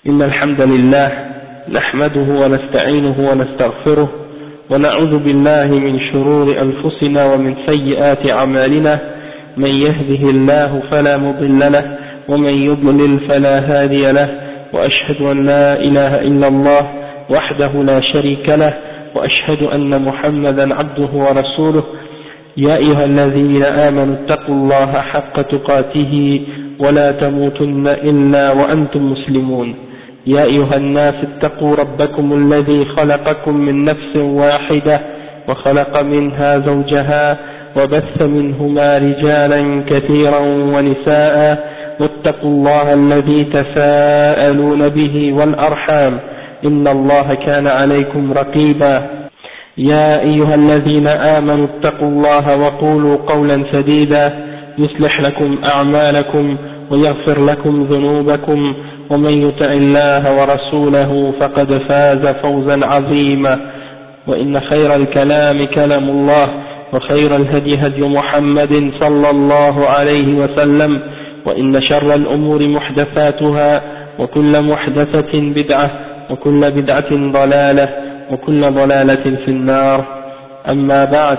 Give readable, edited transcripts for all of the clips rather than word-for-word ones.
إن الحمد لله نحمده ونستعينه ونستغفره ونعوذ بالله من شرور أنفسنا ومن سيئات أعمالنا من يهده الله فلا مضل له ومن يضلل فلا هادي له وأشهد أن لا إله إلا الله وحده لا شريك له وأشهد أن محمدا عبده ورسوله يا أيها الذين آمنوا اتقوا الله حق تقاته ولا تموتن إلا وأنتم مسلمون يا أيها الناس اتقوا ربكم الذي خلقكم من نفس واحدة وخلق منها زوجها وبث منهما رجالا كثيرا ونساء واتقوا الله الذي تساءلون به والأرحام إن الله كان عليكم رقيبا يا أيها الذين آمنوا اتقوا الله وقولوا قولا سديدا يصلح لكم أعمالكم ويغفر لكم ذنوبكم ومن يطع الله ورسوله فقد فاز فوزا عظيما وإن خير الكلام كلام الله وخير الهدي هدي محمد صلى الله عليه وسلم وإن شر الأمور محدثاتها وكل محدثة بدعة وكل بدعة ضلالة وكل ضلالة في النار أما بعد.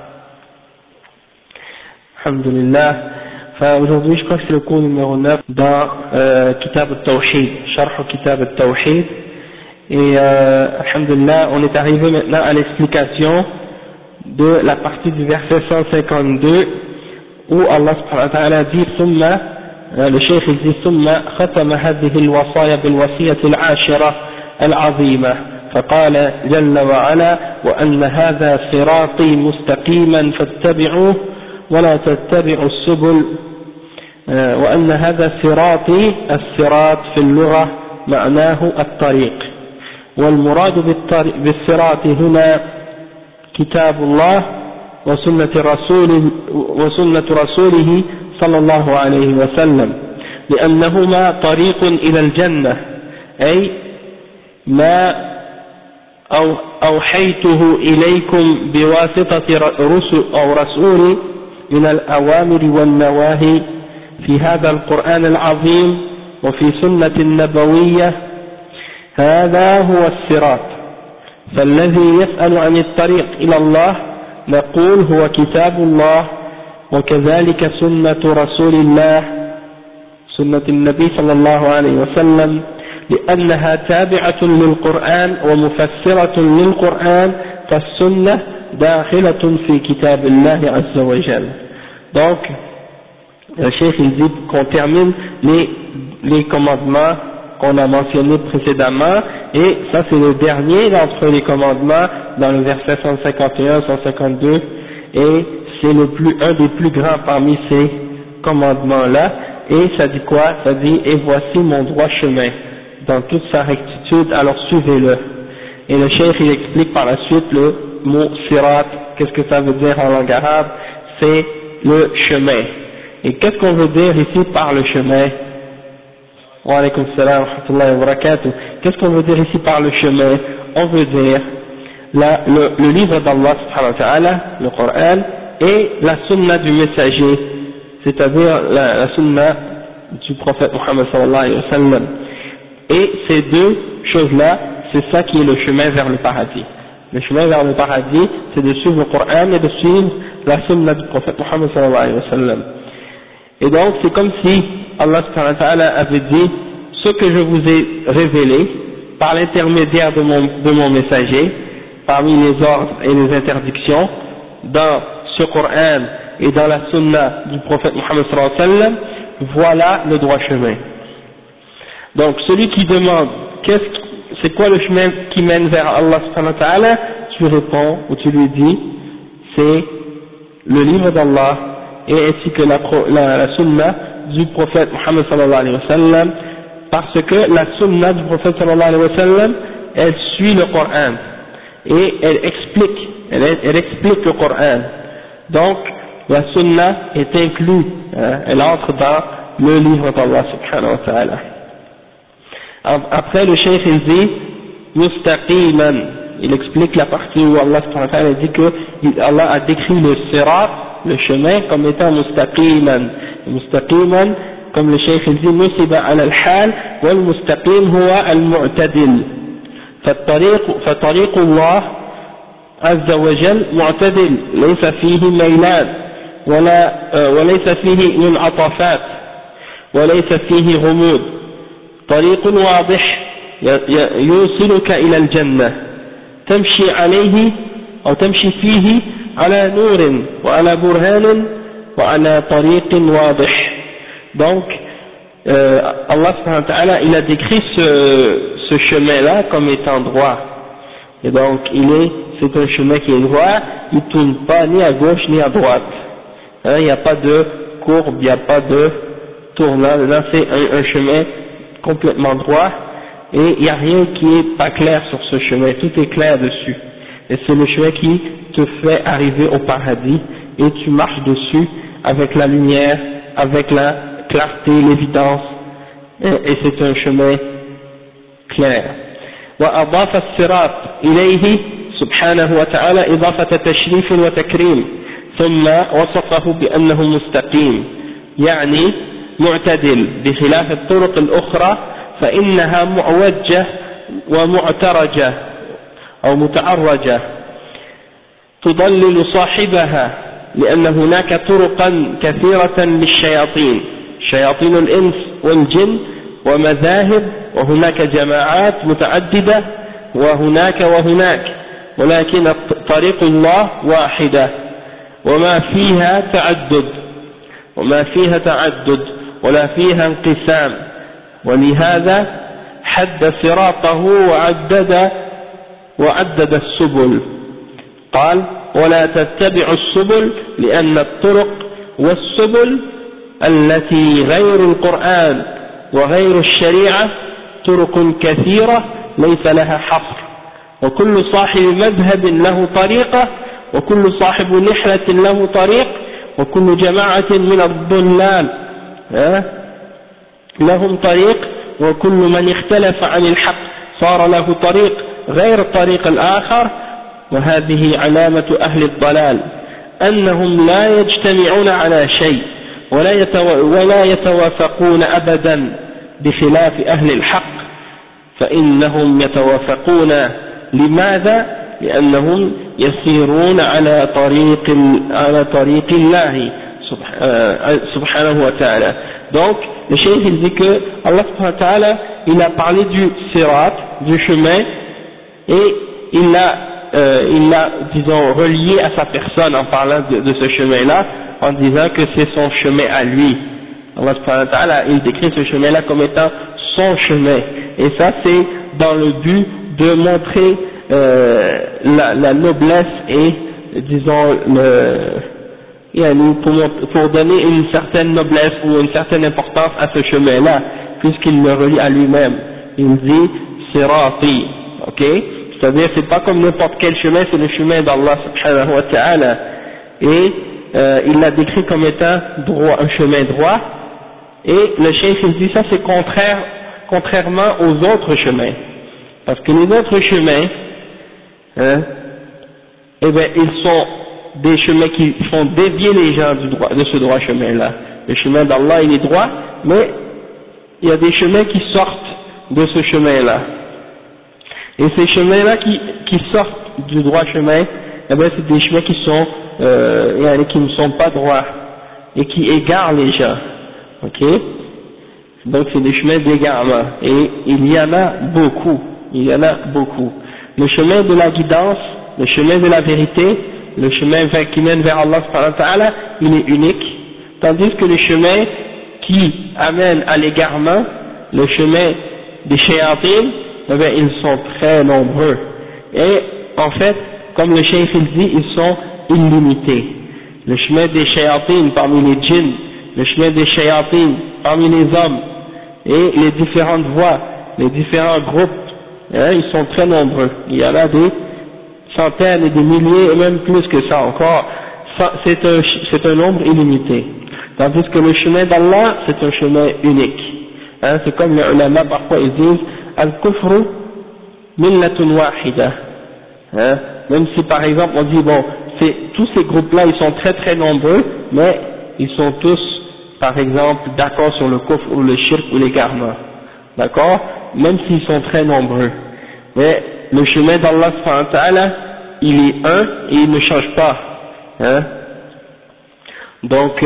Alhamdulillah. Aujourd'hui, je crois que c'est le cours numéro 9 dans Kitab al-Tawhid, Sharh Kitab al-Tawhid. Et Alhamdulillah, on est arrivé maintenant à l'explication de la partie du verset 152 où Allah subhanahu wa ta'ala dit Summa, le cheikh il dit Summa khatama hadhihi al-wasaya bil-wasiyati al-ashira al-azima فقال جل وعلا وأن هذا صراطي مستقيما فاتبعوه ولا تتبعوا السبل وأن هذا صراطي الصراط في اللغة معناه الطريق والمراد بالصراط هنا كتاب الله وسنة رسوله صلى الله عليه وسلم لأنهما طريق إلى الجنة أي ما أوحيته إليكم بواسطة رسول من الأوامر والنواهي في هذا القرآن العظيم وفي سنة النبوية هذا هو الصراط فالذي يسأل عن الطريق إلى الله نقول هو كتاب الله وكذلك سنة رسول الله سنة النبي صلى الله عليه وسلم لأنها تابعة للقرآن ومفسرة للقرآن فالسنة داخلة في كتاب الله عز وجل. Donc le cheikh il dit qu'on termine les commandements qu'on a mentionnés précédemment et ça c'est le dernier d'entre les commandements dans le verset 151, 152 et c'est un des plus grands parmi ces commandements là et ça dit quoi? Ça dit et voici mon droit chemin dans toute sa rectitude, alors suivez-le. Et le cheikh il explique par la suite le mot sirat, qu'est-ce que ça veut dire en langue arabe? C'est le chemin. Et qu'est-ce qu'on veut dire ici par le chemin? Wa alaykum salam wa rahmatullahi wa barakatuh. Qu'est-ce qu'on veut dire ici par le chemin? On veut dire le livre d'Allah subhanahu wa ta'ala, le Coran, et la sunna du messager, c'est-à-dire la sunna du prophète Muhammad sallallahu alayhi wa sallam. Et ces deux choses-là, c'est ça qui est le chemin vers le paradis. Le chemin vers le paradis, c'est de suivre le Coran et de suivre la sunna du prophète Muhammad sallallahu alayhi wa sallam. Et donc, c'est comme si Allah subhanahu wa ta'ala avait dit, ce que je vous ai révélé par l'intermédiaire de mon messager, parmi les ordres et les interdictions, dans ce Coran et dans la sunna du prophète Muhammad sallallahu alayhi wa sallam, voilà le droit chemin. Donc, celui qui demande, c'est quoi le chemin qui mène vers Allah subhanahu wa ta'ala, tu réponds ou tu lui dis c'est le livre d'Allah et ainsi que la sunna du prophète Muhammad sallallahu alayhi wa sallam, parce que la sunna du prophète sallallahu alayhi wa sallam elle suit le Coran et elle explique le Coran. Donc la sunna est inclue, elle entre dans le livre d'Allah subhanahu wa ta'ala. Après le cheikh il dit mustaqiman, il explique la partie où Allah subhanahu wa ta'ala dit que Allah a décrit le sirat, le chemin, comme étant mustaqiman. Mustaqiman comme le cheikh il dit نصب على الحال والمستقيم هو المعتدل فطريق الله عز وجل معتدل ليس فيه ميلان وليس فيه منعطفات وليس فيه غموض طريق واضح يوصلك إلى الجنة تمشي عليه أو تمشي فيه على نور وعلى برهان وعلى طريق واضح. Donc Allah subhanahu wa ta'ala il a décrit ce chemin-là comme étant droit, et donc c'est un chemin qui est droit, il ne tourne pas ni à gauche ni à droite, il n'y a pas de courbe, il n'y a pas de tournant, là c'est un chemin complètement droit, et il n'y a rien qui est pas clair sur ce chemin, tout est clair dessus, et c'est le chemin qui te fait arriver au paradis, et tu marches dessus avec la lumière, avec la clarté, l'évidence, et c'est un chemin clair. وأضاف الصراط إليه سبحانه وتعالى إضافة تشريف وتكريم ثم وصفه بأنه مستقيم يعني معتدل بخلاف الطرق الأخرى فإنها معوجة ومعترجة أو متعرجة تضلل صاحبها لأن هناك طرقا كثيرة للشياطين شياطين الإنس والجن ومذاهب وهناك جماعات متعددة وهناك ولكن طريق الله واحدة وما فيها تعدد ولا فيها انقسام ولهذا حد صراطه وعدد السبل قال ولا تتبعوا السبل لأن الطرق والسبل التي غير القرآن وغير الشريعة طرق كثيرة ليس لها حصر وكل صاحب مذهب له طريقة وكل صاحب نحلة له طريق وكل جماعة من الضلال لهم طريق وكل من اختلف عن الحق صار له طريق غير الطريق الآخر وهذه علامة أهل الضلال أنهم لا يجتمعون على شيء ولا يتوافقون أبدا بخلاف أهل الحق فإنهم يتوافقون لماذا؟ لأنهم يسيرون على طريق الله سبحانه وتعالى. Donc le cheikh il dit que Allah subhanahu wa ta'ala il a parlé du sirat, du chemin, et il l'a disons relié à sa personne en parlant de ce chemin-là, en disant que c'est son chemin à lui. Allah subhanahu wa ta'ala il décrit ce chemin-là comme étant son chemin, et ça c'est dans le but de montrer la noblesse et disons pour donner une certaine noblesse ou une certaine importance à ce chemin-là, puisqu'il le relie à lui-même. Il dit sirati, ok, c'est-à-dire c'est pas comme n'importe quel chemin, c'est le chemin d'Allah subhanahu wa ta'ala, et il l'a décrit comme étant droit, un chemin droit, et le cheikh il dit ça c'est contrairement aux autres chemins, parce que les autres chemins eh bien ils sont des chemins qui font dévier les gens de ce droit chemin-là. Le chemin d'Allah il est droit, mais il y a des chemins qui sortent de ce chemin-là. Et ces chemins-là qui sortent du droit chemin, eh bien c'est des chemins qui ne sont pas droits et qui égarent les gens. Ok? Donc c'est des chemins d'égarement. Et il y en a beaucoup. Le chemin de la guidance, le chemin de la vérité, le chemin qui mène vers Allah subhanahu wa ta'ala, il est unique, tandis que les chemins qui amènent à l'égarement, le chemin des shayatines, eh bien, ils sont très nombreux. Et en fait, comme le cheikh il dit, ils sont illimités. Le chemin des shayatines parmi les djinns, le chemin des shayatines parmi les hommes, et les différentes voies, les différents groupes, ils sont très nombreux. Il y en a des centaines et des milliers, et même plus que ça encore. C'est un nombre illimité. Tandis que le chemin d'Allah, c'est un chemin unique. C'est comme les ulama, parfois ils disent al-kufru millatun wahida. Même si par exemple on dit bon, tous ces groupes-là ils sont très très nombreux, mais ils sont tous par exemple, d'accord sur le kufr ou le shirk ou l'égarement, d'accord, même s'ils sont très nombreux. Mais le chemin d'Allah subhanahu wa ta'ala, il est un et il ne change pas. Hein. Donc,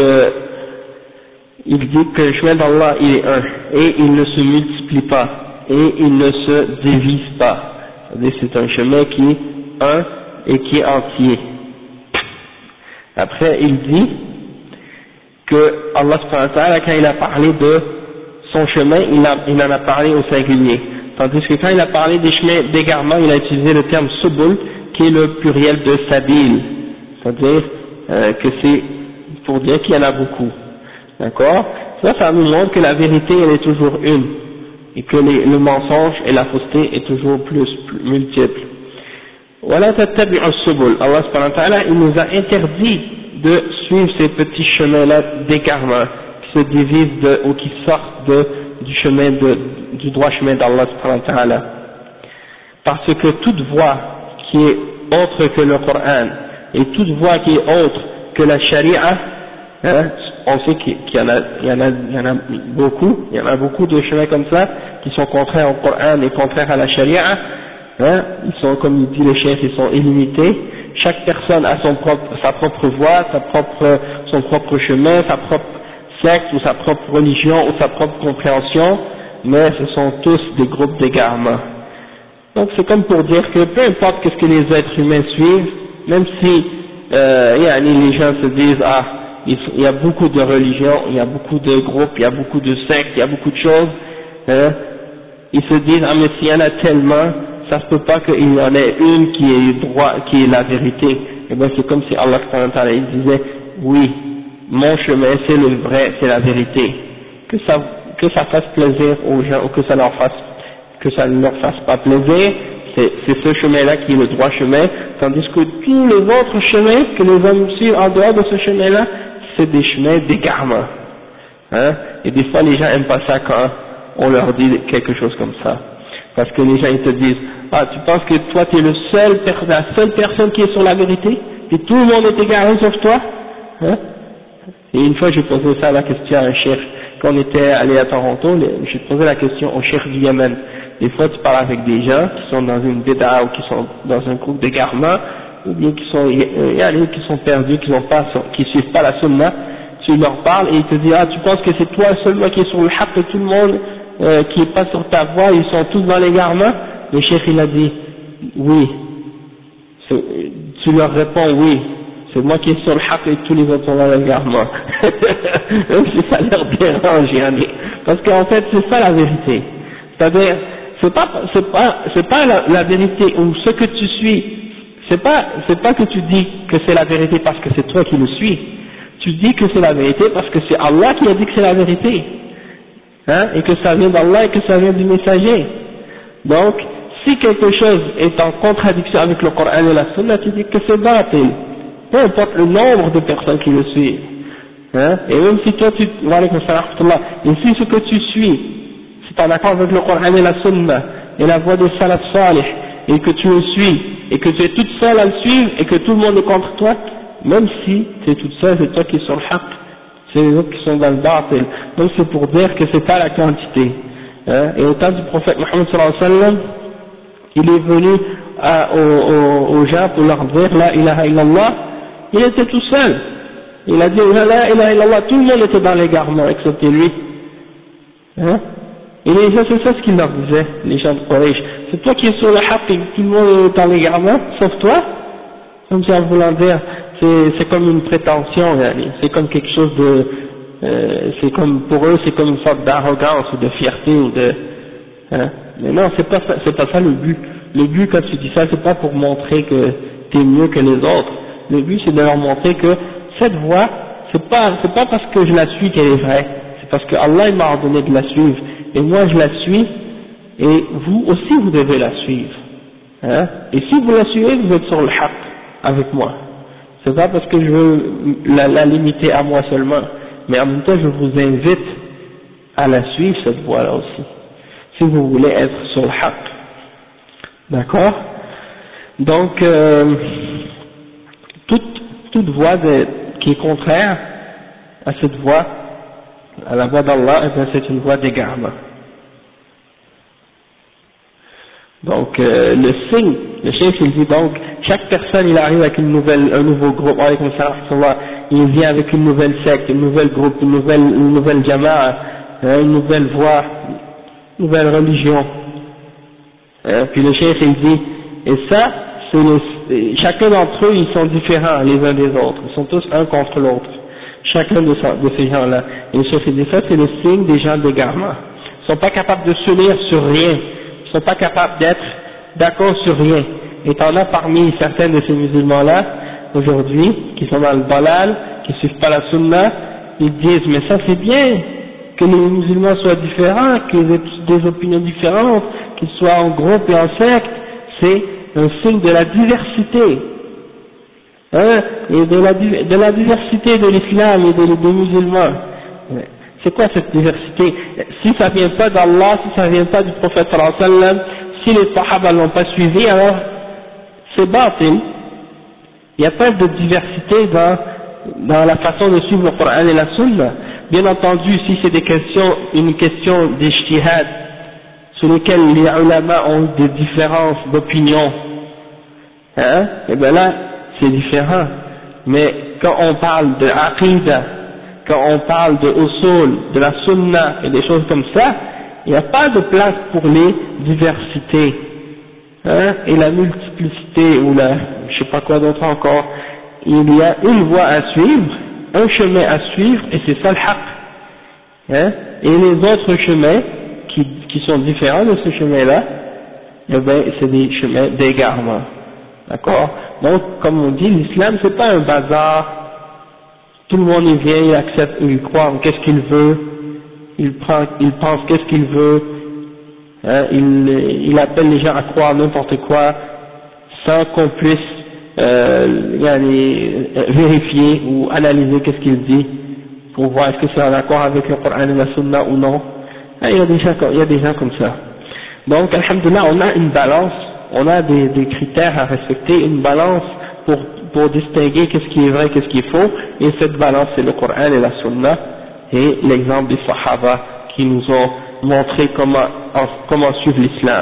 il dit que le chemin d'Allah, il est un et il ne se multiplie pas et il ne se divise pas. C'est-à-dire c'est un chemin qui est un et qui est entier. Après, il dit que Allah subhanahu wa ta'ala, quand il a parlé de son chemin, il en a parlé au singulier. Tandis que quand il a parlé des chemins d'égarement, il a utilisé le terme subul, qui est le pluriel de sabil. C'est-à-dire que c'est pour dire qu'il y en a beaucoup. D'accord? Ça nous montre que la vérité, elle est toujours une. Et que le mensonge et la fausseté est toujours plus multiple. Voilà tattabi'u as-subul. Allah subhanahu wa ta'ala, il nous a interdit de suivre ces petits chemins-là d'égarement, qui se divisent ou qui sortent du chemin du droit chemin d'Allah subhanahu wa ta'ala. Parce que toute voie qui est autre que le Coran, et toute voie qui est autre que la charia, hein, on sait qu'il y en a beaucoup de chemins comme ça, qui sont contraires au Coran et contraires à la charia, hein, ils sont, comme il dit le chef, ils sont illimités. Chaque personne a sa propre voie, son propre chemin, sa propre secte ou sa propre religion ou sa propre compréhension, mais ce sont tous des groupes d'égarement. Donc c'est comme pour dire que peu importe ce que les êtres humains suivent, même si les gens se disent il y a beaucoup de religions, il y a beaucoup de groupes, il y a beaucoup de sectes, il y a beaucoup de choses, hein, ils se disent mais s'il y en a tellement, ça se peut pas qu'il y en ait une qui est droit, qui est la vérité. Et bien c'est comme si Allah il disait oui, mon chemin c'est le vrai, c'est la vérité. Que ça fasse plaisir aux gens ou que ça ne leur fasse pas plaisir, c'est ce chemin-là qui est le droit chemin, tandis que tous les autres chemins que les hommes suivent en dehors de ce chemin-là, c'est des chemins d'égarement. Hein? Et des fois les gens aiment pas ça quand on leur dit quelque chose comme ça. Parce que les gens ils te disent, tu penses que toi tu es la seule personne qui est sur la vérité, et tout le monde est égaré sauf toi, hein? Et une fois j'ai posé la question à un chef, quand on était allé à Toronto, j'ai posé la question au chef du Yémen. Des fois tu parles avec des gens qui sont dans une bid'a ou qui sont dans un groupe d'égarement, ou bien qui sont perdus, qui suivent pas la sunna, tu leur parles et ils te disent tu penses que c'est toi seulement qui est sur le haqq et tout le monde qui est pas sur ta voie, ils sont tous dans l'égarement. Le chef il a dit oui, tu leur réponds oui, c'est moi qui est sur le haqq et tous les autres sont dans l'égarement. Même si ça leur dérange, parce qu'en fait c'est ça la vérité, c'est-à-dire c'est pas la vérité ou ce que tu suis, c'est pas que tu dis que c'est la vérité parce que c'est toi qui le suis, tu dis que c'est la vérité parce que c'est Allah qui a dit que c'est la vérité, hein, et que ça vient d'Allah et que ça vient du messager. Donc si quelque chose est en contradiction avec le Coran et la Sunna, tu dis que c'est batil, peu importe le nombre de personnes qui le suivent, hein, et même si toi et si ce que tu suis c'est en accord avec le Coran et la Sunna et la voie des salaf salih, et que tu le suis et que tu es toute seule à le suivre et que tout le monde est contre toi, même si tu es toute seule, c'est toi qui es sur le haqq, c'est les autres qui sont dans le batil. Donc c'est pour dire que c'est pas la quantité, hein. Et au temps du prophète Mohammed sallallahu alayhi wa sallam, il est venu aux gens pour leur dire la ilaha illallah, il était tout seul, il a dit la ilaha illallah, tout le monde était dans l'égarement excepté lui, hein. Et les gens, c'est ça ce qu'ils leur disaient, les gens de Quraysh, c'est toi qui es sur le haqq et tout le monde est dans l'égarement, sauf toi, comme ça en voulant dire, c'est comme une prétention, c'est comme quelque chose c'est comme, pour eux, c'est comme une sorte d'arrogance ou de fierté ou hein. Mais non, c'est pas ça le but. Le but quand tu dis ça, c'est pas pour montrer que t'es mieux que les autres. Le but c'est de leur montrer que cette voie, c'est pas parce que je la suis qu'elle est vraie, c'est parce que Allah m'a ordonné de la suivre. Et moi je la suis, et vous aussi vous devez la suivre, hein. Et si vous la suivez, vous êtes sur le haqq avec moi. C'est pas parce que je veux la limiter à moi seulement, mais en même temps je vous invite à la suivre cette voie-là aussi, si vous voulez être sur le haqq. D'accord? Donc toute voie qui est contraire à cette voie, à la voie d'Allah, eh bien c'est une voie d'égarement. Donc le signe, le chef il dit donc, chaque personne il arrive avec un nouveau groupe, il vient avec une nouvelle secte, une nouvelle groupe, une nouvelle jama'a, une nouvelle voie, une nouvelle religion. Puis le chef il dit, et ça, chacun d'entre eux ils sont différents les uns des autres, ils sont tous un contre l'autre, chacun de ces gens-là. Et le chef il dit ça c'est le signe des gens d'égarement. Ils sont pas capables de s'unir sur rien. Ils ne sont pas capables d'être d'accord sur rien. Et t'en as parmi certains de ces musulmans-là, aujourd'hui, qui sont dans le balal, qui ne suivent pas la sunna, ils disent, mais ça c'est bien, que les musulmans soient différents, qu'ils aient des opinions différentes, qu'ils soient en groupe et en secte, c'est un signe de la diversité. Et de la diversité de l'islam et des musulmans. C'est quoi cette diversité? Si ça vient pas d'Allah, si ça vient pas du prophète sallallahu alayhi wa sallam, si les sahaba l'ont pas suivi, alors c'est batil. Il n'y a pas de diversité dans la façon de suivre le Coran et la Sunna. Bien entendu, si c'est une question d'ijtihad, sur lesquelles les ulama ont des différences d'opinion, et bien là, c'est différent. Mais quand on parle de aqidah, quand on parle de usul, de la sunna et des choses comme ça, il n'y a pas de place pour les diversités, et la multiplicité ou je sais pas quoi d'autre encore. Il y a une voie à suivre, un chemin à suivre, et c'est ça le haqq. Et les autres chemins qui sont différents de ce chemin-là, eh ben c'est des chemins d'égarement. D'accord? Donc, comme on dit, l'islam c'est pas un bazar. Tout le monde y vient, il accepte, il croit en qu'est-ce qu'il veut, il pense qu'est-ce qu'il veut, il appelle les gens à croire n'importe quoi, sans qu'on puisse vérifier ou analyser qu'est-ce qu'il dit, pour voir est-ce que c'est en accord avec le Coran et la Sunna ou non. Il y a des gens comme ça. Donc, alhamdoulilah, on a une balance, on a des critères à respecter, une balance pour distinguer qu'est-ce qui est vrai, qu'est-ce qui est faux, et cette balance c'est le Coran et la Sunna, et l'exemple des Sahaba qui nous ont montré comment suivre l'islam.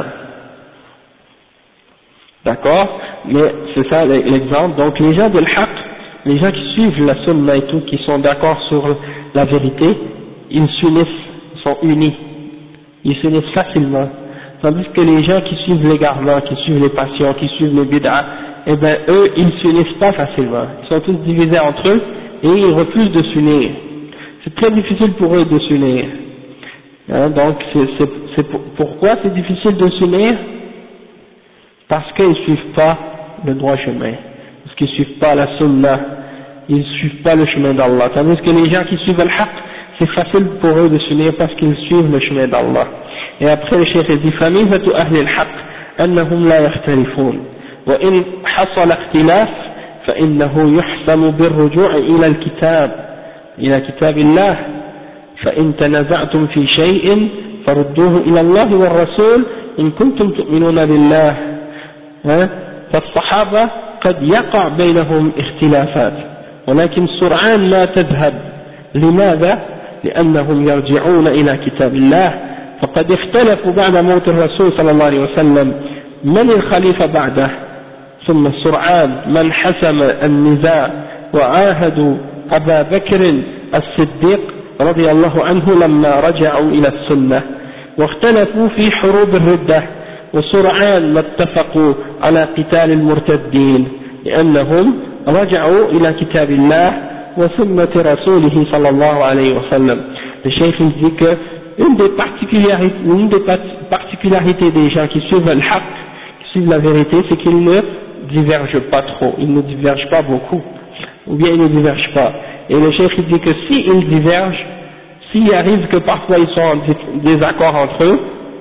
D'accord? Mais c'est ça l'exemple. Donc les gens de l'haqq, les gens qui suivent la Sunna et tout, qui sont d'accord sur la vérité, ils s'unissent, sont unis, ils s'unissent facilement. Tandis que les gens qui suivent l'égarement, qui suivent les passions, qui suivent les bid'ah, eh ben eux, ils s'unissent pas facilement. Ils sont tous divisés entre eux et ils refusent de s'unir. C'est très difficile pour eux de s'unir. Donc pourquoi c'est difficile de s'unir? Parce qu'ils suivent pas le droit chemin, parce qu'ils suivent pas la sunna, ils suivent pas le chemin d'Allah. Tandis que les gens qui suivent le haqq, c'est facile pour eux de s'unir parce qu'ils suivent le chemin d'Allah. Et après le cheikh dit فميزة أهل الحق أنهم لا يختلفون وإن حصل اختلاف فإنه يحسم بالرجوع إلى كتاب الله فإن تنازعتم في شيء فردوه إلى الله والرسول إن كنتم تؤمنون بالله. فالصحابة قد يقع بينهم اختلافات ولكن سرعان لا تذهب. لماذا؟ لأنهم يرجعون إلى كتاب الله فقد اختلفوا بعد موت الرسول صلى الله عليه وسلم من الخليفة بعده ثم سرعان من حسم النزاع وعاهدوا أبا بكر الصديق رضي الله عنه لما رجعوا إلى السنة واختلفوا في حروب الردة وسرعان ما اتفقوا على قتال المرتدين لأنهم رجعوا إلى كتاب الله وسنة رسوله صلى الله عليه وسلم. Le cheikh dit que une des particularités des gens qui suivent le haqq, qui suivent la vérité, c'est qu'ils ne divergent pas trop, ils ne divergent pas beaucoup, ou bien ils ne divergent pas. Et le cheikh dit que s'ils divergent, s'il arrive que parfois ils sont en désaccord entre eux,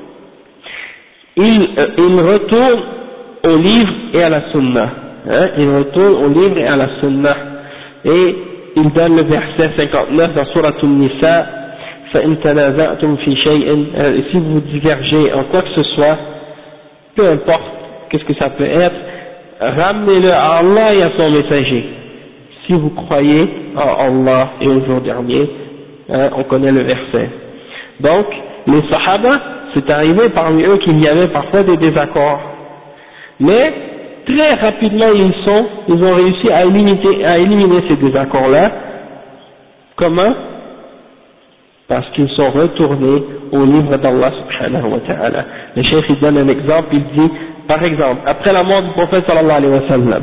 ils retournent au livre et à la sunna. Ils retournent au livre et à la sunna. Et ils donnent le verset 59 dans Surat An-Nisa, فَإِن تَنَازَعْتُمْ فِي شَيْءٍ, si vous divergez en quoi que ce soit, peu importe qu'est-ce que ça peut être, ramenez-le à Allah et à son messager. Si vous croyez en Allah et au jour dernier, On connaît le verset. Donc, les Sahaba, c'est arrivé parmi eux qu'il y avait parfois des désaccords. Mais, très rapidement, ils ont réussi à éliminer ces désaccords-là. Comment? Parce qu'ils sont retournés au livre d'Allah subhanahu wa ta'ala. Le cheikh il donne un exemple, il dit, par exemple, après la mort du prophète sallallahu alayhi wa sallam,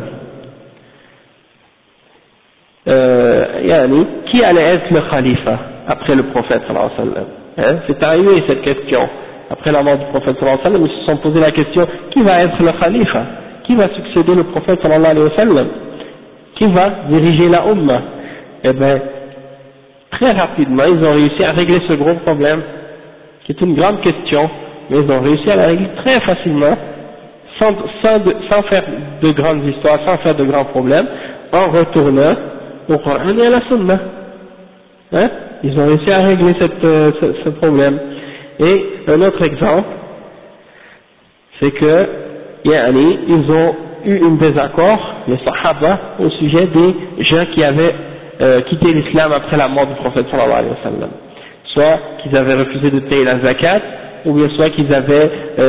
qui allait être le khalifa après le prophète sallallahu alayhi wa sallam? C'est arrivé cette question. Après la mort du prophète sallallahu alayhi wa sallam, ils se sont posé la question, qui va être le khalifa? Qui va succéder le prophète sallallahu alayhi wa sallam? Qui va diriger la Ummah? Eh bien, très rapidement, ils ont réussi à régler ce gros problème, qui est une grande question, mais ils ont réussi à la régler très facilement, sans faire de grandes histoires, sans faire de grands problèmes, en retournant au Coran et à la Sunna. Ils ont réussi à régler ce problème. Et un autre exemple, c'est que, ils ont eu un désaccord, les Sahaba, au sujet des gens qui avaient quitté l'islam après la mort du prophète sallallahu alayhi wa sallam. Soit qu'ils avaient refusé de payer la zakat, ou bien soit qu'ils avaient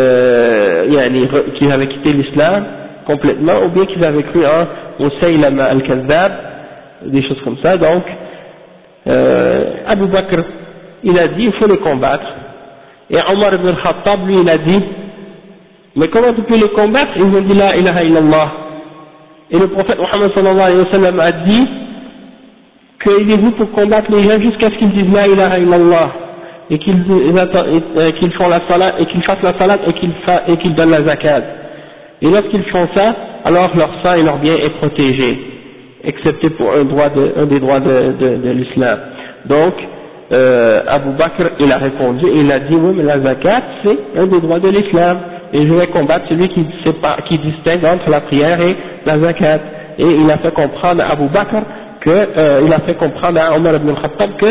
quitté l'islam complètement, ou bien qu'ils avaient cru en Musaylama al-Kazzab, des choses comme ça. Donc, Abu Bakr, il a dit, il faut les combattre. Et Omar ibn al-Khattab, lui, il a dit, mais comment tu peux les combattre? Ils ont dit la ilaha illallah. Et le prophète Muhammad sallallahu alayhi wa sallam a dit, aidez-vous pour combattre les gens jusqu'à ce qu'ils disent la ilaha illallah et qu'ils font la salat et qu'ils fassent la salat et qu'ils donnent la zakat. Et lorsqu'ils font ça, alors leur sang et leur bien est protégé, excepté pour un des droits de l'islam. Donc, Abu Bakr, il a répondu et il a dit oui, mais la zakat c'est un des droits de l'islam et je vais combattre celui qui distingue entre la prière et la zakat. Et il a fait comprendre à Abu Bakr il a fait comprendre à Omar ibn al-Khattab que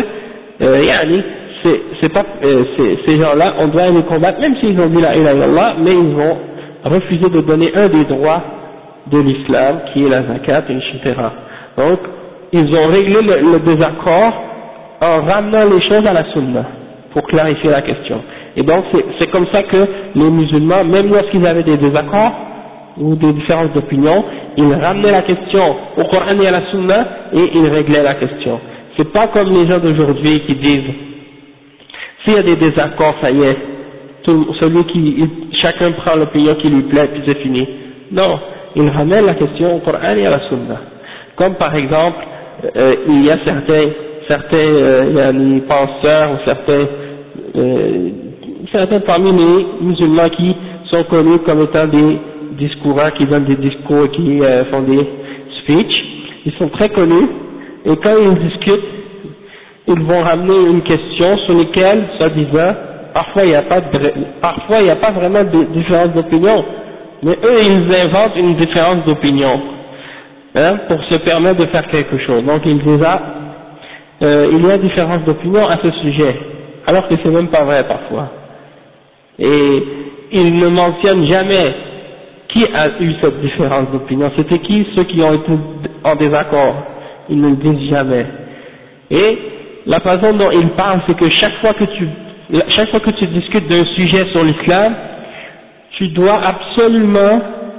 ces gens-là, on doit les combattre, même s'ils ont dit la ilaha illallah, mais ils ont refusé de donner un des droits de l'islam, qui est la zakat, etc. Donc, ils ont réglé le désaccord en ramenant les choses à la sunna, pour clarifier la question. Et donc, c'est comme ça que les musulmans, même lorsqu'ils avaient des désaccords, ou des différences d'opinion, ils ramenaient la question au Coran et à la Sunna et ils réglaient la question. C'est pas comme les gens d'aujourd'hui qui disent s'il y a des désaccords, ça y est, chacun prend l'opinion qui lui plaît puis c'est fini. Non, ils ramènent la question au Coran et à la Sunna. Comme par exemple, il y a certains penseurs ou certains parmi les musulmans qui sont connus comme étant des discourants, qui donnent des discours, qui font des speeches, ils sont très connus, et quand ils discutent, ils vont ramener une question sur laquelle, soi-disant, parfois il n'y a pas vraiment de différence d'opinion, mais eux ils inventent une différence d'opinion, pour se permettre de faire quelque chose. Donc ils disent il y a différence d'opinion à ce sujet, alors que c'est même pas vrai parfois. Et ils ne mentionnent jamais qui a eu cette différence d'opinion, c'était qui ceux qui ont été en désaccord, ils ne le disent jamais. Et la façon dont ils parlent, c'est que chaque fois que tu discutes d'un sujet sur l'islam, tu dois absolument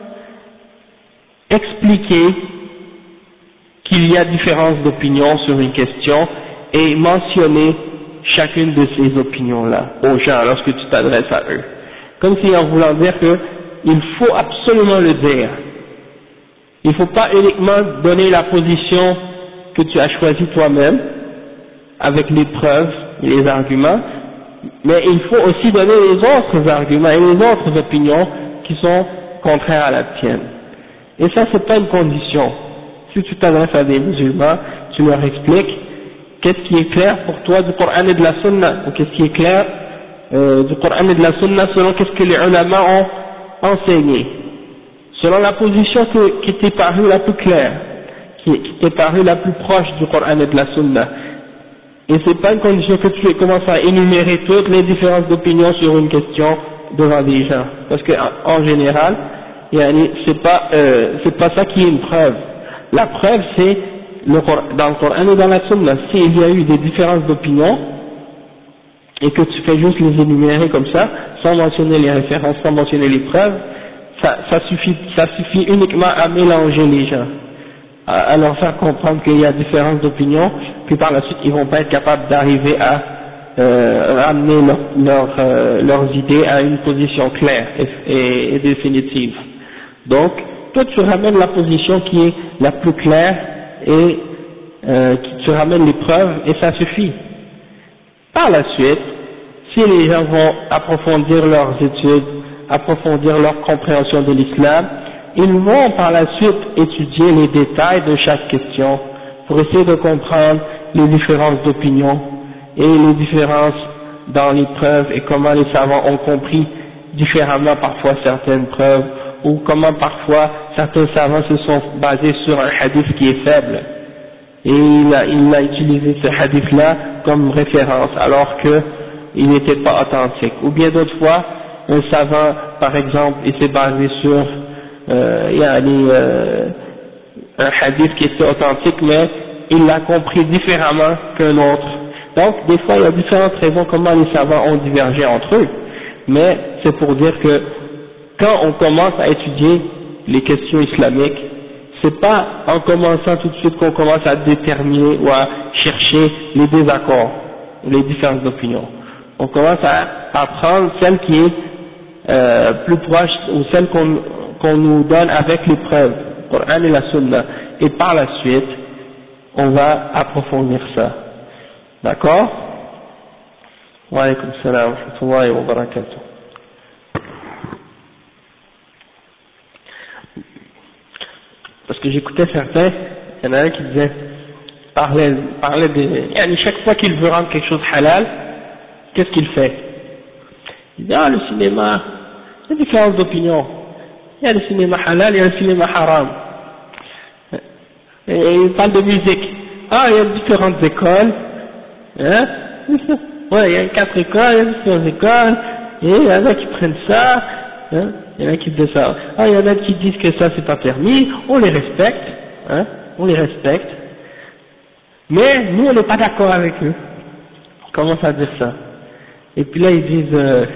expliquer qu'il y a différence d'opinion sur une question et mentionner chacune de ces opinions-là aux gens lorsque tu t'adresses à eux. Comme si en voulant dire que il faut absolument le dire. Il ne faut pas uniquement donner la position que tu as choisie toi-même, avec les preuves et les arguments, mais il faut aussi donner les autres arguments et les autres opinions qui sont contraires à la tienne. Et ça, c'est pas une condition. Si tu t'adresses à des musulmans, tu leur expliques qu'est-ce qui est clair pour toi du Coran et de la Sunna, ou qu'est-ce qui est clair du Coran et de la Sunna selon qu'est-ce que les ulama ont enseigné, selon la position qui t'est parue la plus claire, qui t'est parue la plus proche du Coran et de la Sunna. Et c'est pas une condition que tu commences à énumérer toutes les différences d'opinion sur une question devant des gens, parce que en général, c'est pas ça qui est une preuve. La preuve, c'est dans le Coran et dans la Sunna. S'il y a eu des différences d'opinion, et que tu fais juste les énumérer comme ça, sans mentionner les références, sans mentionner les preuves, ça suffit uniquement à mélanger les gens, à leur faire comprendre qu'il y a différence d'opinion, puis par la suite ils vont pas être capables d'arriver à ramener leurs idées à une position claire et définitive. Donc, toi tu ramènes la position qui est la plus claire et tu ramènes les preuves et ça suffit. Par la suite, si les gens vont approfondir leurs études, approfondir leur compréhension de l'islam, ils vont par la suite étudier les détails de chaque question pour essayer de comprendre les différences d'opinion et les différences dans les preuves et comment les savants ont compris différemment parfois certaines preuves ou comment parfois certains savants se sont basés sur un hadith qui est faible et il a utilisé ce hadith-là comme référence alors qu'il n'était pas authentique. Ou bien d'autres fois, un savant, par exemple, il s'est basé sur un hadith qui était authentique, mais il l'a compris différemment qu'un autre. Donc, des fois, il y a différentes raisons comment les savants ont divergé entre eux, mais c'est pour dire que quand on commence à étudier les questions islamiques, c'est pas en commençant tout de suite qu'on commence à déterminer ou à chercher les désaccords, les différences d'opinion. On commence à prendre celle qui est plus proche ou celle qu'on nous donne avec les preuves, le Coran et la Sunna, et par la suite, on va approfondir ça. D'accord? Wa alaykum salam wa rahmatullahi wa barakatuh. Parce que j'écoutais certains, il y en a un qui disait, parlait de, chaque fois qu'il veut rendre quelque chose halal, qu'est-ce qu'il fait? Il dit, le cinéma, il y a différentes opinions. Il y a le cinéma halal, il y a le cinéma haram. Et il parle de musique. Il y a différentes écoles. Hein? Ouais, il y a 4 écoles, il y a différentes écoles. Et il y en a qui prennent ça. Hein? Il y en a qui disent ça. Il y en a qui disent que ça c'est pas permis. On les respecte. Hein? On les respecte. Mais nous on n'est pas d'accord avec eux. On commence à dire ça. Et puis là ils disent,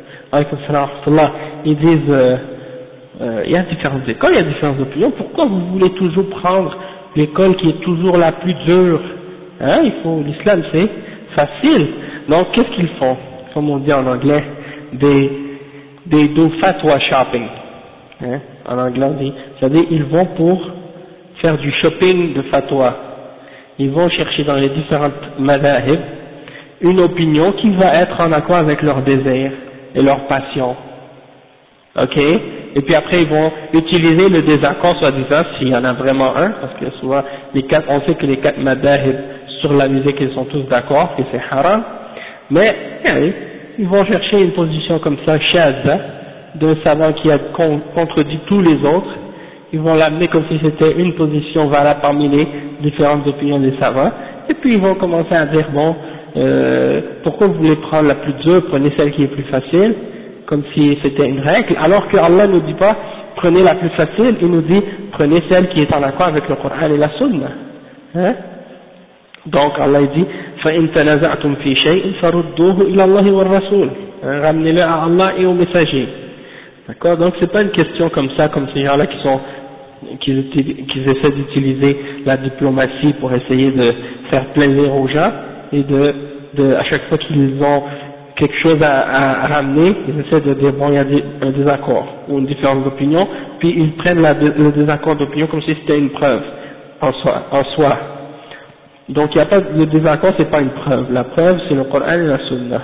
ils disent, il y a différentes écoles, il y a différentes opinions, pourquoi vous voulez toujours prendre l'école qui est toujours la plus dure? Hein, l'islam c'est facile. Donc qu'est-ce qu'ils font? Comme on dit en anglais, they do fatwa shopping. Hein, en anglais on dit, c'est-à-dire ils vont pour faire du shopping de fatwa. Ils vont chercher dans les différentes madhahib une opinion qui va être en accord avec leurs désirs et leurs passions. Ok? Et puis après ils vont utiliser le désaccord soi-disant, s'il y en a vraiment un, parce que souvent on sait que les 4 madhahib sur la musique ils sont tous d'accord, que c'est haram, mais ils vont chercher une position comme ça, shadza, d'un savant qui a contredit tous les autres, ils vont l'amener comme si c'était une position valable parmi les différentes opinions des savants, et puis ils vont commencer à dire, bon, pourquoi vous voulez prendre la plus dure, prenez celle qui est plus facile, comme si c'était une règle, alors que Allah ne nous dit pas prenez la plus facile, il nous dit prenez celle qui est en accord avec le Coran et la Sunna. Hein? Donc Allah dit فَإِن تَنَزَعْتُمْ فِي شَيْءٍ فَرُدُّوهُ إِلَى اللَّهِ وَالرَّسُولِ, ramenez-le à Allah et au messager. D'accord? Donc c'est pas une question comme ça, comme ces gens-là qui essaient d'utiliser la diplomatie pour essayer de faire plaisir aux gens et à chaque fois qu'ils ont quelque chose à ramener, ils essaient de dire bon il y a un désaccord ou une différence d'opinion, puis ils prennent le désaccord d'opinion comme si c'était une preuve en soi. Donc il n'y a pas le désaccord, c'est pas une preuve. La preuve c'est le Coran et la Sunna.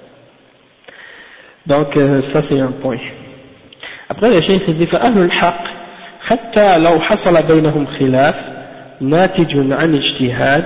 Donc ça c'est un point. Après le cheikh dit فأهل الحق حتى لو حصل بينهم خلاف ناتج عن اجتهاد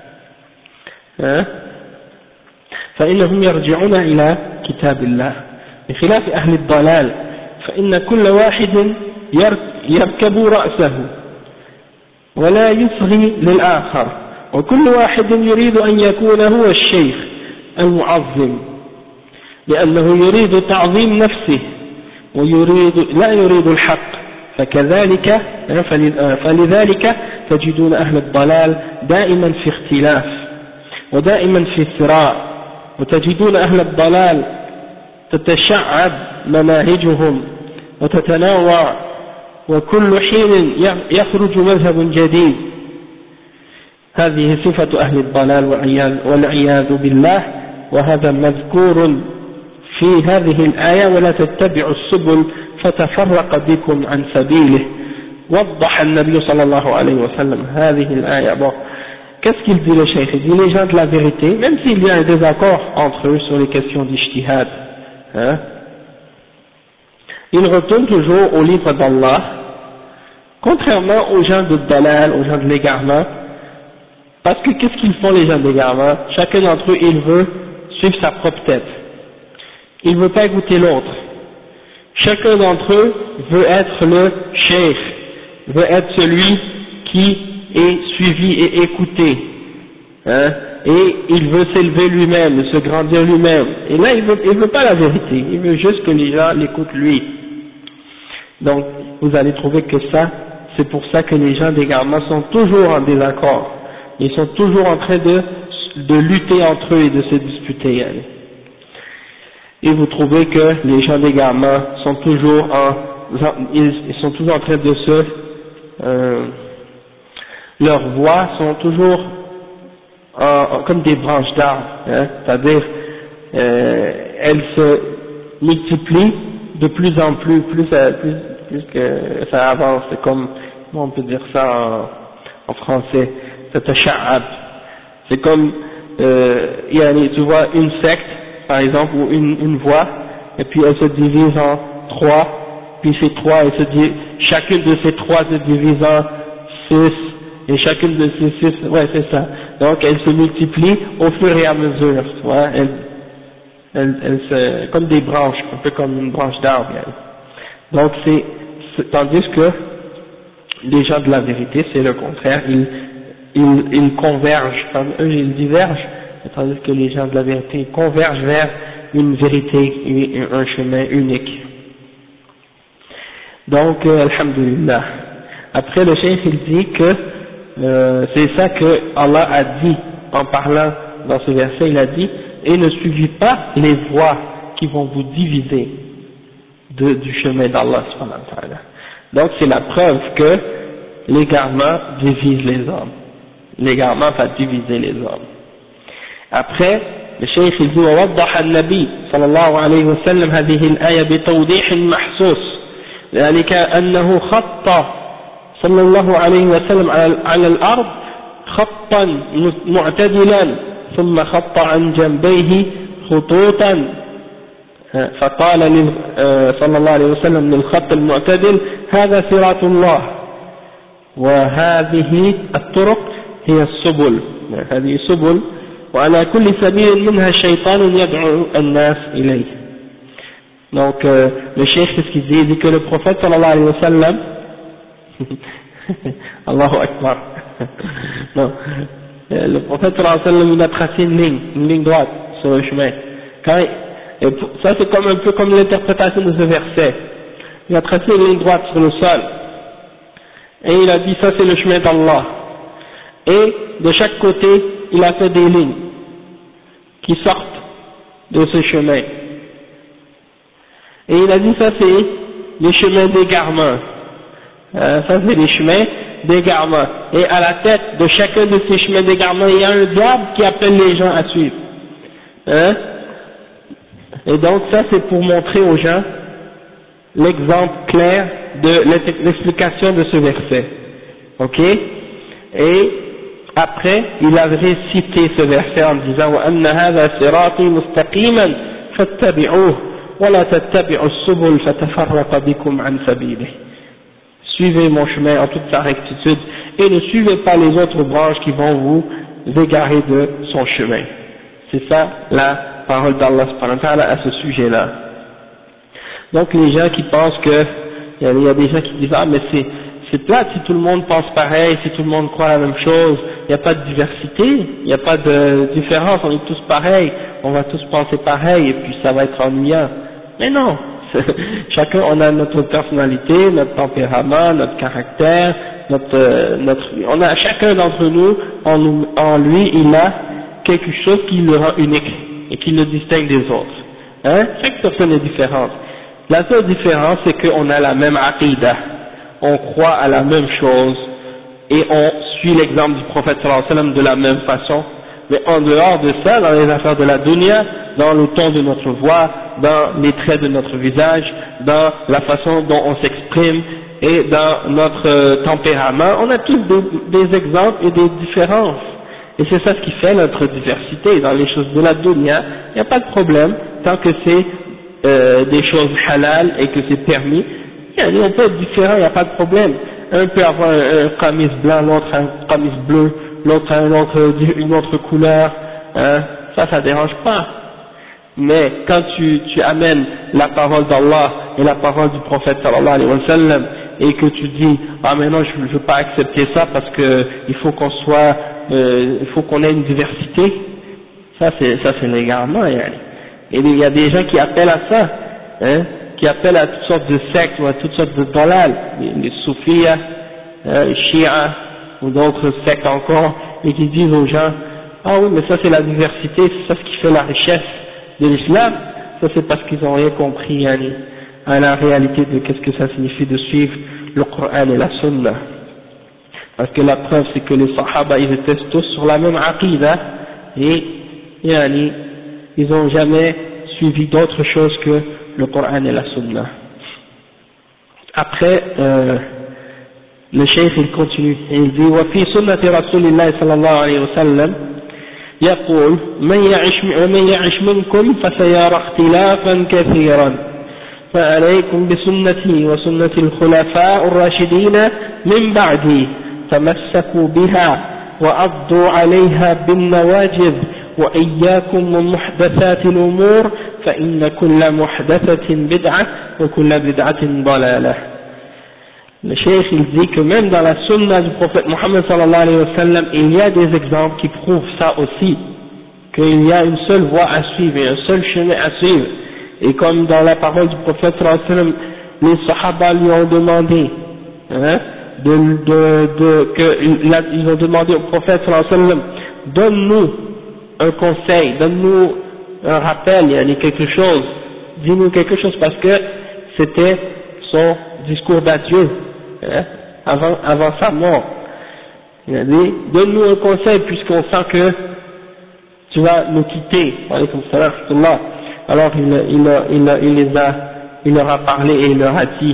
فإنهم يرجعون إلى كتاب الله بخلاف أهل الضلال فإن كل واحد يركب رأسه ولا يصغي للآخر وكل واحد يريد أن يكون هو الشيخ المعظم لأنه يريد تعظيم نفسه لا يريد الحق فكذلك فلذلك تجدون أهل الضلال دائما في اختلاف ودائما في صراع، وتجدون أهل الضلال تتشعب مناهجهم وتتنوع، وكل حين يخرج مذهب جديد. هذه صفة أهل الضلال والعياذ بالله، وهذا مذكور في هذه الآية: ولا تتبعوا السبل فتفرق بكم عن سبيله. وضح النبي صلى الله عليه وسلم هذه الآية. Bon, qu'est-ce qu'il dit le cheikh? Il dit les gens de la vérité, même s'il y a un désaccord entre eux sur les questions d'ijtihad, hein, ils retournent toujours au livre d'Allah, contrairement aux gens de dalal, aux gens de l'égarement. Parce que qu'est-ce qu'ils font les gens de l'égarement? Chacun d'entre eux, il veut suivre sa propre tête. Il ne veut pas écouter l'autre. Chacun d'entre eux veut être le cheikh, veut être celui qui est suivi et écouté, hein, et il veut s'élever lui-même, se grandir lui-même. Et là, il veut pas la vérité, il veut juste que les gens l'écoutent lui. Donc, vous allez trouver que ça, c'est pour ça que les gens d'égarement sont toujours en désaccord. Ils sont toujours en train de lutter entre eux et de se disputer. Hein. Et vous trouvez que les gens d'égarement sont toujours en train de leurs voix sont toujours comme des branches d'arbres, hein, c'est-à-dire elles se multiplient de plus en plus, plus que ça avance. C'est comme, comment on peut dire ça en français, c'est comme tu vois une secte par exemple, ou une voie, et puis elle se divise en trois, puis ces trois, chacune de ces trois se divise en 6, et chacune de ces 6, ouais c'est ça, donc elles se multiplient au fur et à mesure, tu vois, elles se, comme des branches, un peu comme une branche d'arbre, donc tandis que les gens de la vérité, c'est le contraire, ils convergent, eux ils divergent, tandis que les gens de la vérité convergent vers une vérité, un chemin unique. Donc, alhamdulillah. Après, le cheikh il dit que c'est ça que Allah a dit en parlant dans ce verset, il a dit: et ne suivez pas les voies qui vont vous diviser du chemin d'Allah subhanahu wa ta'ala. Donc, c'est la preuve que l'égarement divise les hommes. L'égarement va diviser les hommes. Après, le cheikh il dit: ووضح النبي صلى الله عليه وسلم هذه الآية بتوضيح محسوس، ذلك أنه خط صلى الله عليه وسلم على الأرض خطا معتدلا ثم خط عن جنبيه خطوطا، فقال صلى الله عليه وسلم للخط المعتدل: هذا صراط الله وهذه الطرق هي السبل، هذه سبل وعلى كل سبيل منها شيطان يدعو الناس إليه. Donc le cheikh qu'est-ce qu'il dit? Il dit que le prophète sallallahu alayhi wa sallam Allahu Akbar non, le prophète sallallahu alayhi wa sallam il a tracé une ligne droite sur le chemin. Ça c'est comme un peu comme l'interprétation de ce verset. Il a tracé une ligne droite sur le sol et il a dit ça c'est le chemin d'Allah, et de chaque côté il a fait des lignes qui sortent de ce chemin, et il a dit ça c'est les chemins d'égarement, ça c'est les chemins d'égarement, et à la tête de chacun de ces chemins d'égarement il y a un diable qui appelle les gens à suivre, hein? Et donc ça c'est pour montrer aux gens l'exemple clair de l'explication de ce verset, ok? Et après, il avait cité ce verset en disant: وَأَنَّ هَذَا صِرَاطِي مُسْتَقِيمًا فَاتَّبِعُوهُ وَلَا تَتَّبِعُوا السُّبُلَ فَتَفَرَّقَ بِكُمْ عَنْ سَبِيلِهِ. Suivez mon chemin en toute sa rectitude et ne suivez pas les autres branches qui vont vous égarer de son chemin. C'est ça la parole d'Allah subhanahu wa ta'ala à ce sujet-là. Donc les gens qui pensent que, il y a des gens qui disent: ah mais c'est plate si tout le monde pense pareil, si tout le monde croit la même chose, il n'y a pas de diversité, il n'y a pas de différence, on est tous pareils, on va tous penser pareil et puis ça va être ennuyant. Mais non, Chacun, on a notre personnalité, notre tempérament, notre caractère, on a chacun d'entre nous, en lui, il a quelque chose qui le rend unique et qui le distingue des autres. Hein? Chaque personne est différente. La seule différence, c'est qu'on a la même aqidah, on croit à la même chose et on suit l'exemple du prophète sallallahu alayhi wa sallam de la même façon. Mais en dehors de ça, dans les affaires de la dunya, dans le ton de notre voix, dans les traits de notre visage, dans la façon dont on s'exprime et dans notre tempérament, on a tous des exemples et des différences. Et c'est ça ce qui fait notre diversité. Dans les choses de la dunya, il n'y a pas de problème, tant que c'est des choses halal et que c'est permis. On peut être différent, il n'y a pas de problème. Un peut avoir un qamis blanc, l'autre un qamis bleu, l'autre une autre couleur, hein, ça dérange pas. Mais quand tu amènes la parole d'Allah et la parole du prophète sallallahu alayhi wa sallam et que tu dis ah mais non je veux pas accepter ça parce que il faut qu'on soit il faut qu'on ait une diversité, ça c'est légalement. Et il y a des gens qui appellent à ça, hein, qui appellent à toutes sortes de sectes ou à toutes sortes de dalal, les soufis, les chiites ou d'autres sectes encore, et qui disent aux gens ah oui mais ça c'est la diversité, c'est ça ce qui fait la richesse de l'islam. Ça c'est parce qu'ils n'ont rien compris à la réalité de qu'est-ce que ça signifie de suivre le Coran et la Sunna. Parce que la preuve c'est que les Sahaba ils étaient tous sur la même aqidah et ils n'ont jamais suivi d'autre chose que le Coran et la Sunna. Après le cheikh il continue et il dit وفي سنة رسول الله صلى الله عليه وسلم يقول من يعش منكم فسيرى اختلافا كثيرا فعليكم بسنتي وسنة الخلفاء الراشدين من بعدي تمسكوا بها وعضوا عليها بالنواجذ وإياكم ومحدثات الأمور فإن كل محدثة بدعة وكل بدعة ضلالة. Le cheikh il dit que même dans la sunna du prophète Mohammed sallallahu alayhi wa sallam, il y a des exemples qui prouvent ça aussi, qu'il y a une seule voie à suivre et un seul chemin à suivre. Et comme dans la parole du prophète sallallahu alayhi wa sallam, les sahaba lui ont demandé, hein, ils ont demandé au prophète sallallahu alayhi wa sallam, donne-nous un conseil, donne-nous un rappel, il y a quelque chose, dis-nous quelque chose, parce que c'était son discours d'adieu, hein, avant sa mort. Il a dit, donne-nous un conseil puisqu'on sent que tu vas nous quitter. Alors il leur a parlé et il leur a dit,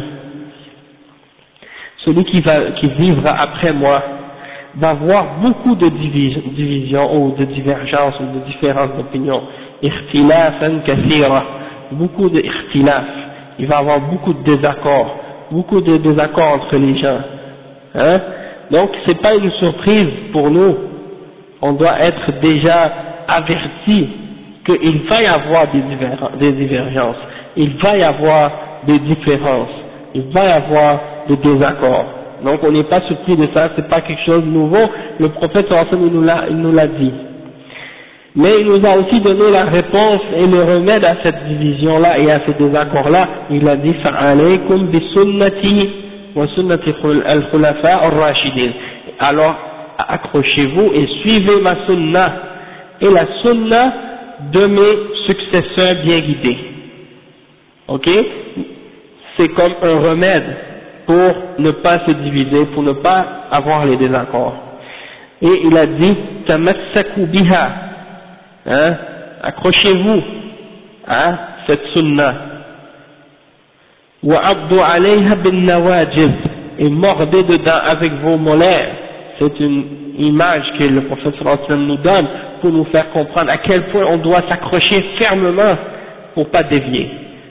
celui qui vivra après moi va avoir beaucoup de divisions ou de divergences ou de différences d'opinion. Ikhtilafan kathira, beaucoup de ikhtilaf. Il va avoir beaucoup de désaccords entre les gens. Hein? Donc c'est pas une surprise pour nous. On doit être déjà averti qu'il va y avoir des divergences, il va y avoir des différences, il va y avoir des désaccords. Donc on n'est pas surpris de ça, c'est pas quelque chose de nouveau. Le prophète sallallahu alayhi wa sallam il nous l'a dit. Mais il nous a aussi donné la réponse et le remède à cette division-là et à ces désaccords-là. Il a dit فَعَلَيْكُمْ بِسُنَّتِي وَسُنَّةِ الْخُلَفَاءِ الرَّاشِدِينَ. Alors accrochez-vous et suivez ma sunna et la sunna de mes successeurs bien guidés. Ok? C'est comme un remède pour ne pas se diviser, pour ne pas avoir les désaccords. Et il a dit تَمَسَّكُوا بِهَا, hein, accrochez-vous à cette sunna. وَعَضُّوا عَلَيْهَا بِالنَّوَاجِذِ, et mordez dedans avec vos molaires. C'est une image que le prophète sallallahu alayhi wa sallam nous donne pour nous faire comprendre à quel point on doit s'accrocher fermement pour pas dévier.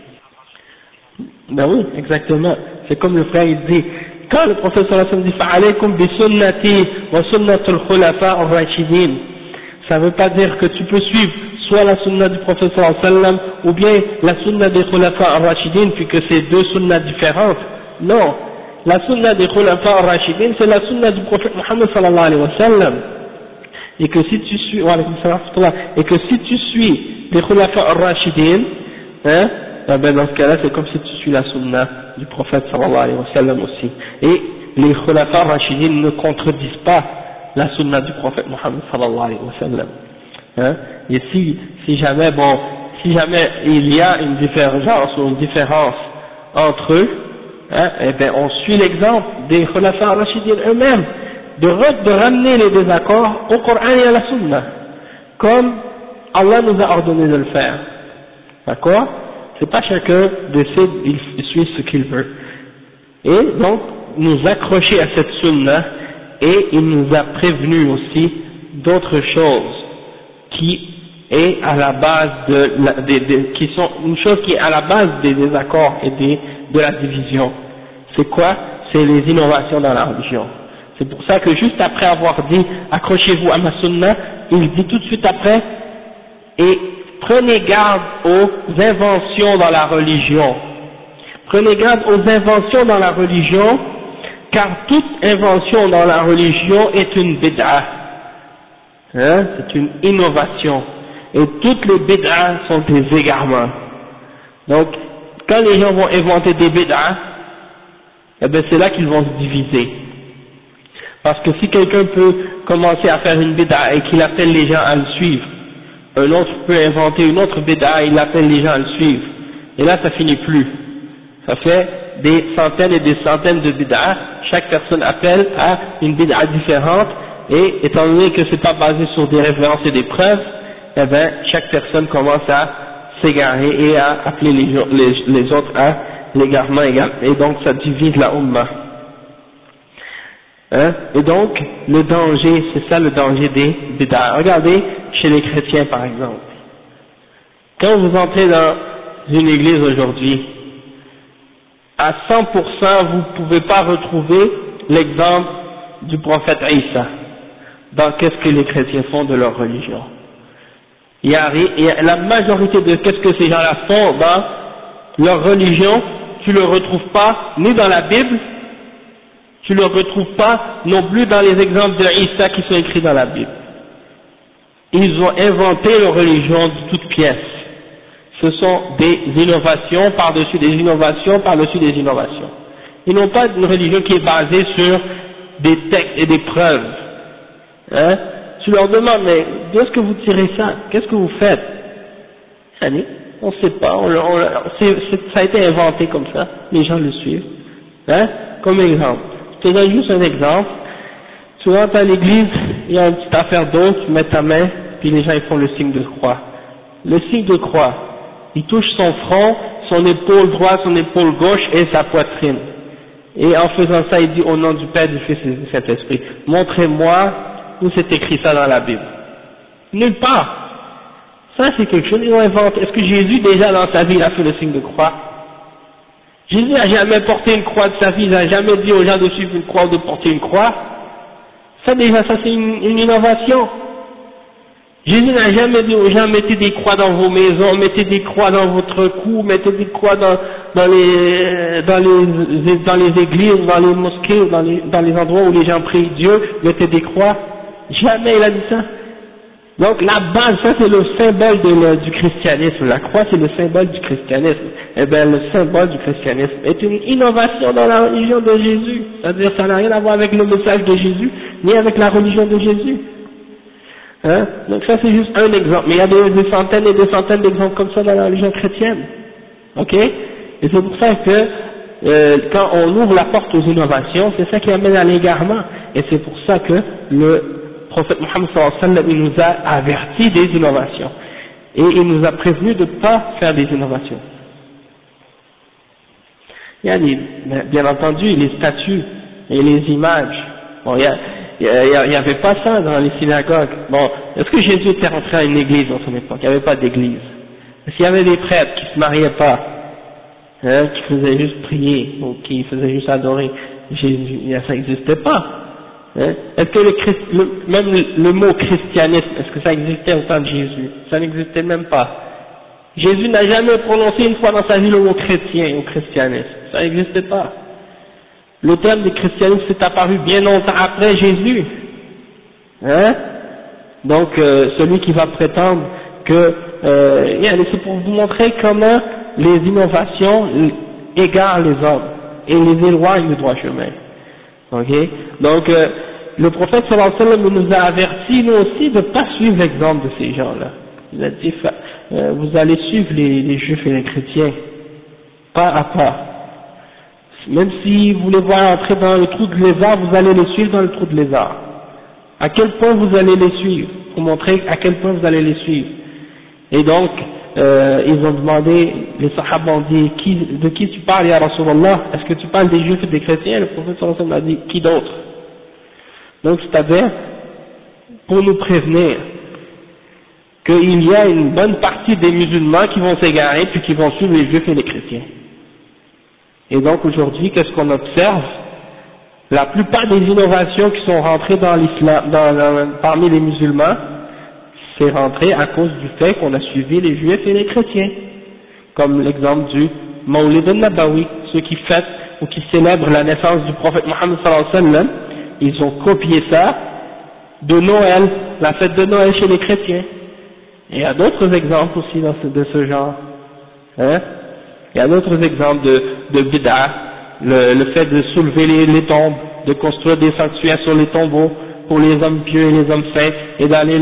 Ben oui, exactement. C'est comme le frère il dit, quand le prophète sallallahu alayhi wa sallam dit فَعَلَيْكُمْ بِسُنَّتِي وَسُنَّةِ الْخُلَفَاءِ الرَّاشِدِينَ, ça ne veut pas dire que tu peux suivre soit la sunna du prophète sallallahu alayhi wa sallam ou bien la sunna des khulafa ar-rashidin puis que c'est deux sunnas différentes. Non, la sunna des khulafa ar-rashidin c'est la sunna du prophète Muhammad sallallahu alayhi wa sallam. Et que si tu suis, et que si tu suis les khulafa ar-rashidin, hein, eh ben dans ce cas-là, c'est comme si tu suis la sunna du prophète sallallahu alayhi wa sallam aussi. Et les khulafa rachidines ne contredisent pas la sunna du prophète Mohammed sallallahu alayhi wa sallam. Hein? Et si jamais il y a une divergence ou une différence entre eux, hein, eh ben on suit l'exemple des khulafa rachidines eux-mêmes, de ramener les désaccords au Coran et à la sunna, comme Allah nous a ordonné de le faire. D'accord? C'est pas chacun décide, il suit ce qu'il veut. Et donc, nous accrocher à cette sunna, et il nous a prévenu aussi d'autres choses qui est à la base qui sont une chose qui est à la base des désaccords et de la division. C'est quoi? C'est les innovations dans la religion. C'est pour ça que juste après avoir dit accrochez-vous à ma sunna, il dit tout de suite après et prenez garde aux inventions dans la religion. Prenez garde aux inventions dans la religion, car toute invention dans la religion est une bid'ah. Hein? C'est une innovation. Et toutes les bid'ahs sont des égarements. Donc, quand les gens vont inventer des bid'ahs, eh ben c'est là qu'ils vont se diviser. Parce que si quelqu'un peut commencer à faire une bid'ah et qu'il appelle les gens à le suivre, un autre peut inventer une autre bid'ah et il appelle les gens à le suivre. Et là, ça finit plus. Ça fait des centaines et des centaines de bid'ahs. Chaque personne appelle à une bid'ah différente. Et étant donné que c'est pas basé sur des références et des preuves, eh ben chaque personne commence à s'égarer et à appeler les autres à l'égarement égal. Et donc ça divise la Ummah. Hein? Et donc le danger, c'est ça le danger des bid'ah. Regardez chez les chrétiens par exemple. Quand vous entrez dans une église aujourd'hui, à 100% vous ne pouvez pas retrouver l'exemple du prophète Isa dans qu'est-ce que les chrétiens font de leur religion. Il y a la majorité de qu'est-ce que ces gens-là font dans leur religion, tu le retrouves pas ni dans la Bible, tu le retrouves pas non plus dans les exemples de Isa qui sont écrits dans la Bible. Ils ont inventé leur religion de toutes pièces. Ce sont des innovations par-dessus des innovations par-dessus des innovations. Ils n'ont pas une religion qui est basée sur des textes et des preuves. Hein? Tu leur demandes, mais d'où est-ce que vous tirez ça? Qu'est-ce que vous faites? Allez, on ne sait pas, ça a été inventé comme ça, les gens le suivent. Hein? Comme exemple. Je te donne juste un exemple. Tu rentres à l'église, il y a une petite affaire d'eau, tu mets ta main, puis les gens ils font le signe de croix. Le signe de croix, il touche son front, son épaule droite, son épaule gauche et sa poitrine. Et en faisant ça, il dit au nom du Père, du Fils et du Saint-Esprit, montrez-moi où c'est écrit ça dans la Bible. Nulle part. Ça c'est quelque chose qu'ils ont inventé. Est-ce que Jésus déjà dans sa vie il a fait le signe de croix? Jésus n'a jamais porté une croix de sa vie, il n'a jamais dit aux gens de suivre une croix ou de porter une croix. Ça déjà, ça c'est une innovation. Jésus n'a jamais dit aux gens mettez des croix dans vos maisons, mettez des croix dans votre cou, mettez des croix dans les églises, dans les mosquées, dans les endroits où les gens prient Dieu, mettez des croix. Jamais il a dit ça. Donc la base, ça c'est le symbole du christianisme. La croix c'est le symbole du christianisme. Eh bien le symbole du christianisme est une innovation dans la religion de Jésus. C'est-à-dire ça n'a rien à voir avec le message de Jésus, ni avec la religion de Jésus. Hein? Donc ça c'est juste un exemple, mais il y a des centaines et des centaines d'exemples comme ça dans la religion chrétienne. Ok? Et c'est pour ça que quand on ouvre la porte aux innovations, c'est ça qui amène à l'égarement. Et c'est pour ça que le prophète Mohammed sallallahu alayhi wa sallam, il nous a averti des innovations. Et il nous a prévenu de ne pas faire des innovations. Il y a bien entendu les statues et les images. Bon, il n'y avait pas ça dans les synagogues. Bon, est-ce que Jésus était rentré à une église dans son époque? Il n'y avait pas d'église. Est-ce qu'il y avait des prêtres qui ne se mariaient pas, hein, qui faisaient juste prier, ou qui faisaient juste adorer Jésus? Ça n'existait pas. Hein? Est-ce que même le mot christianisme, est-ce que ça existait au temps de Jésus? Ça n'existait même pas. Jésus n'a jamais prononcé une fois dans sa vie le mot chrétien ou christianisme. Ça n'existait pas. Le terme de christianisme s'est apparu bien longtemps après Jésus. Hein? Donc, celui qui va prétendre que, c'est pour vous montrer comment les innovations égarent les hommes et les éloignent du droit chemin. Ok? Donc, le prophète sallallahu alayhi wa sallam nous a avertis, nous aussi, de ne pas suivre l'exemple de ces gens-là. Il a dit, vous allez suivre les juifs et les chrétiens, pas à pas. Même si vous les voyez entrer dans le trou de lézard, vous allez les suivre dans le trou de lézard. À quel point vous allez les suivre? Pour montrer à quel point vous allez les suivre. Et donc, ils ont demandé, les sahaba ont dit, de qui tu parles, ya Rasulallah? Est-ce que tu parles des juifs et des chrétiens? Le prophète sallallahu alayhi wa sallam a dit, qui d'autre? Donc, c'est-à-dire, pour nous prévenir qu'il y a une bonne partie des musulmans qui vont s'égarer puis qui vont suivre les juifs et les chrétiens. Et donc, aujourd'hui, qu'est-ce qu'on observe? La plupart des innovations qui sont rentrées dans l'islam, parmi les musulmans, c'est rentré à cause du fait qu'on a suivi les juifs et les chrétiens. Comme l'exemple du Mawlid al-Nabawi, ceux qui fêtent ou qui célèbrent la naissance du prophète Mohammed sallallahu alayhi wa sallam, ils ont copié ça de Noël, la fête de Noël chez les chrétiens. Et il y a d'autres exemples aussi de ce genre. Hein? Il y a d'autres exemples de bid'a, le fait de soulever les tombes, de construire des sanctuaires sur les tombeaux pour les hommes pieux et les hommes saints, et d'aller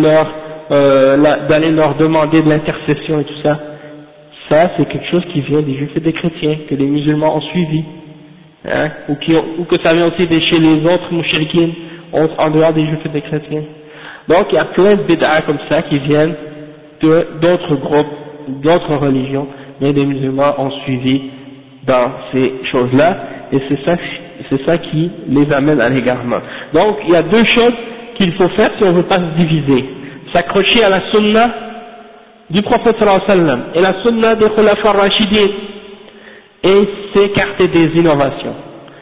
leur demander de l'intercession et tout ça. Ça, c'est quelque chose qui vient des juifs et des chrétiens, que les musulmans ont suivi. Hein? Ou que ça vient aussi de chez les autres mouchriquines, en dehors des juifs et des chrétiens. Donc, il y a plein de bid'a comme ça qui viennent d'autres groupes, d'autres religions, mais les musulmans ont suivi dans ces choses-là, et c'est ça qui les amène à l'égarement. Donc, il y a deux choses qu'il faut faire si on ne veut pas se diviser. S'accrocher à la sunna du prophète sallallahu alayhi wa sallam, et la sunna des khulafa rashidin, et s'écarter des innovations.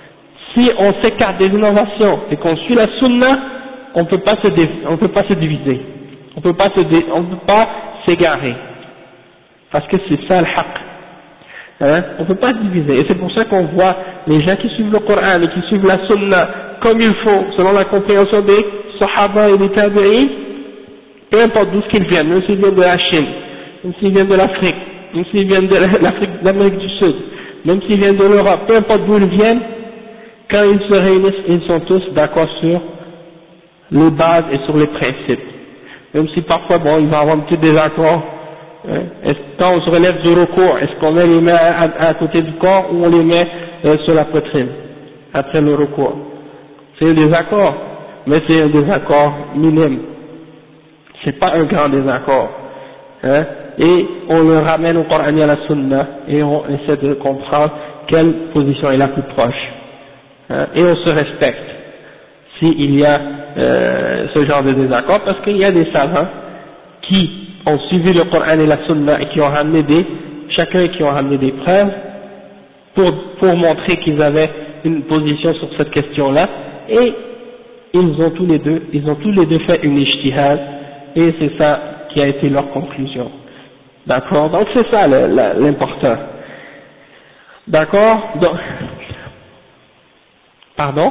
Si on s'écarte des innovations et qu'on suit la sunna, on peut pas se diviser. On peut pas s'égarer. Parce que c'est ça le haqq. Hein? On peut pas se diviser. Et c'est pour ça qu'on voit les gens qui suivent le Coran et qui suivent la sunna comme il faut, selon la compréhension des sahaba et des tabi'in, peu importe d'où qu'ils viennent, même s'ils viennent de la Chine, même s'ils viennent de l'Afrique, même s'ils viennent de l'Amérique du Sud, même s'ils viennent de l'Europe, peu importe d'où ils viennent, quand ils se réunissent, ils sont tous d'accord sur les bases et sur les principes. Même si parfois, bon, il va y avoir un petit désaccord. Quand on se relève du recours, est-ce qu'on met les mains à côté du corps ou on les met sur la poitrine, après le recours? C'est un désaccord, mais c'est un désaccord minime. C'est pas un grand désaccord. Hein? Et on le ramène au Coran et à la Sunna, et on essaie de comprendre quelle position est la plus proche. Hein? Et on se respecte s'il y a ce genre de désaccord, parce qu'il y a des savants qui ont suivi le Coran et la Sunna et qui ont ramené qui ont ramené des preuves pour montrer qu'ils avaient une position sur cette question-là, et ils ont tous les deux fait une ijtihad, et c'est ça qui a été leur conclusion. D'accord? Donc c'est ça l'important. D'accord? Donc, pardon?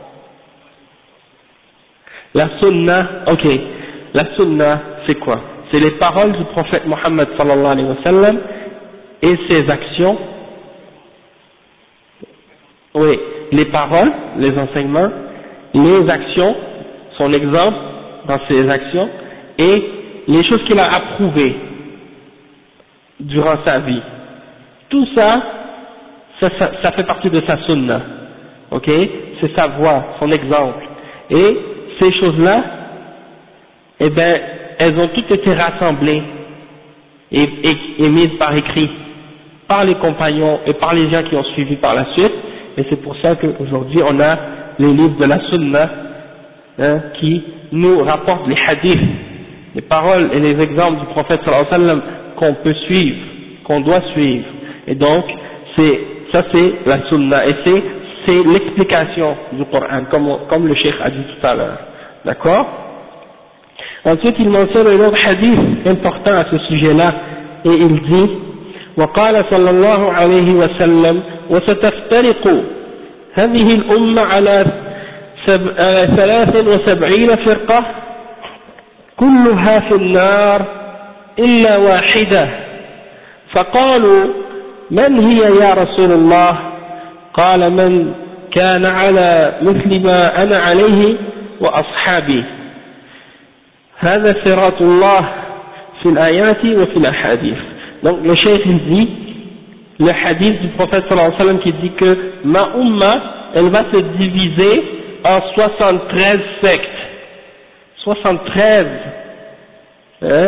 La sunna, ok. La sunna, c'est quoi? C'est les paroles du prophète Mohammed sallallahu alayhi wa sallam et ses actions. Oui, les paroles, les enseignements, les actions, son exemple dans ses actions, et les choses qu'il a approuvées durant sa vie. Tout ça, ça fait partie de sa sunna. Ok? C'est sa voie, son exemple. Et ces choses-là, eh ben, elles ont toutes été rassemblées et mises par écrit par les compagnons et par les gens qui ont suivi par la suite, et c'est pour ça qu'aujourd'hui on a les livres de la sunna qui nous rapportent les hadiths, les paroles et les exemples du prophète sallallahu alayhi wa sallam qu'on peut suivre, qu'on doit suivre. Et donc ça c'est la sunna, et c'est l'explication du Coran, comme le cheikh a dit tout à l'heure. D'accord? Ensuite, il mentionne un autre hadith important à ce sujet-là, et il dit: وقال صلى الله عليه وسلم وستفترق هذه الأمة على 73 فرقة كلها في النار إلا واحدة فقالوا من هي يا رسول الله قال من كان على مثل ما أنا عليه وأصحابي هذا صراط الله في الآيات وفي الأحاديث. Donc le cheikh il dit le hadith du prophète sallallahu alayhi wa sallam qui dit que ma umma elle va se diviser en 73 sectes. 73 hein?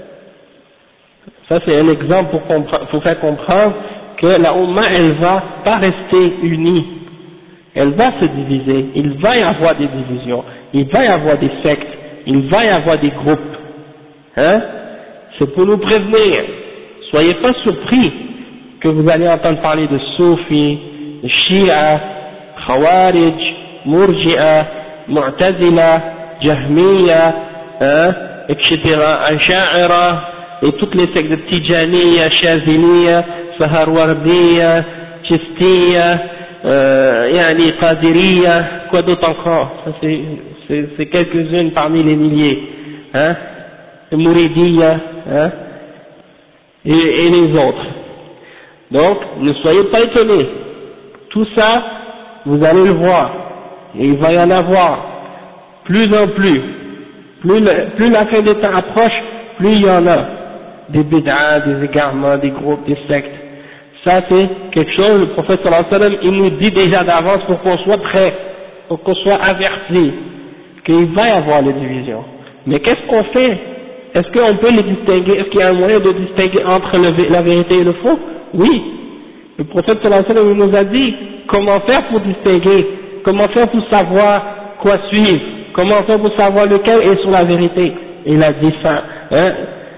Ça c'est un exemple pour faire comprendre que la umma elle va pas rester unie, elle va se diviser, il va y avoir des divisions, il va y avoir des sectes, il va y avoir des groupes, hein? C'est pour nous prévenir, soyez pas surpris que vous allez entendre parler de Soufi, de Shia, Khawarij, Murji'a, Mu'tazila, Jahmiya, hein, etc., Asha'ira, et toutes les sectes de Tijaniya, Shaziliya, Saharwardiya, Chistiya, Yani Qadiriya, quoi d'autre encore, ça c'est quelques-unes parmi les milliers, hein, Mouridiya, hein, et les autres. Donc, ne soyez pas étonnés, tout ça, vous allez le voir, et il va y en avoir, plus en plus la fin des temps approche, plus il y en a, des bid'ah, des égarements, des groupes, des sectes. Ça c'est quelque chose, le prophète sallallahu alayhi wa sallam, il nous dit déjà d'avance pour qu'on soit prêt, pour qu'on soit averti, qu'il va y avoir les divisions. Mais qu'est-ce qu'on fait? Est-ce qu'on peut les distinguer? Est-ce qu'il y a un moyen de distinguer entre la vérité et le faux? Oui. Le prophète sallallahu alayhi wa sallam nous a dit comment faire pour distinguer, comment faire pour savoir quoi suivre, comment faire pour savoir lequel est sur la vérité. Il a dit ça, hein.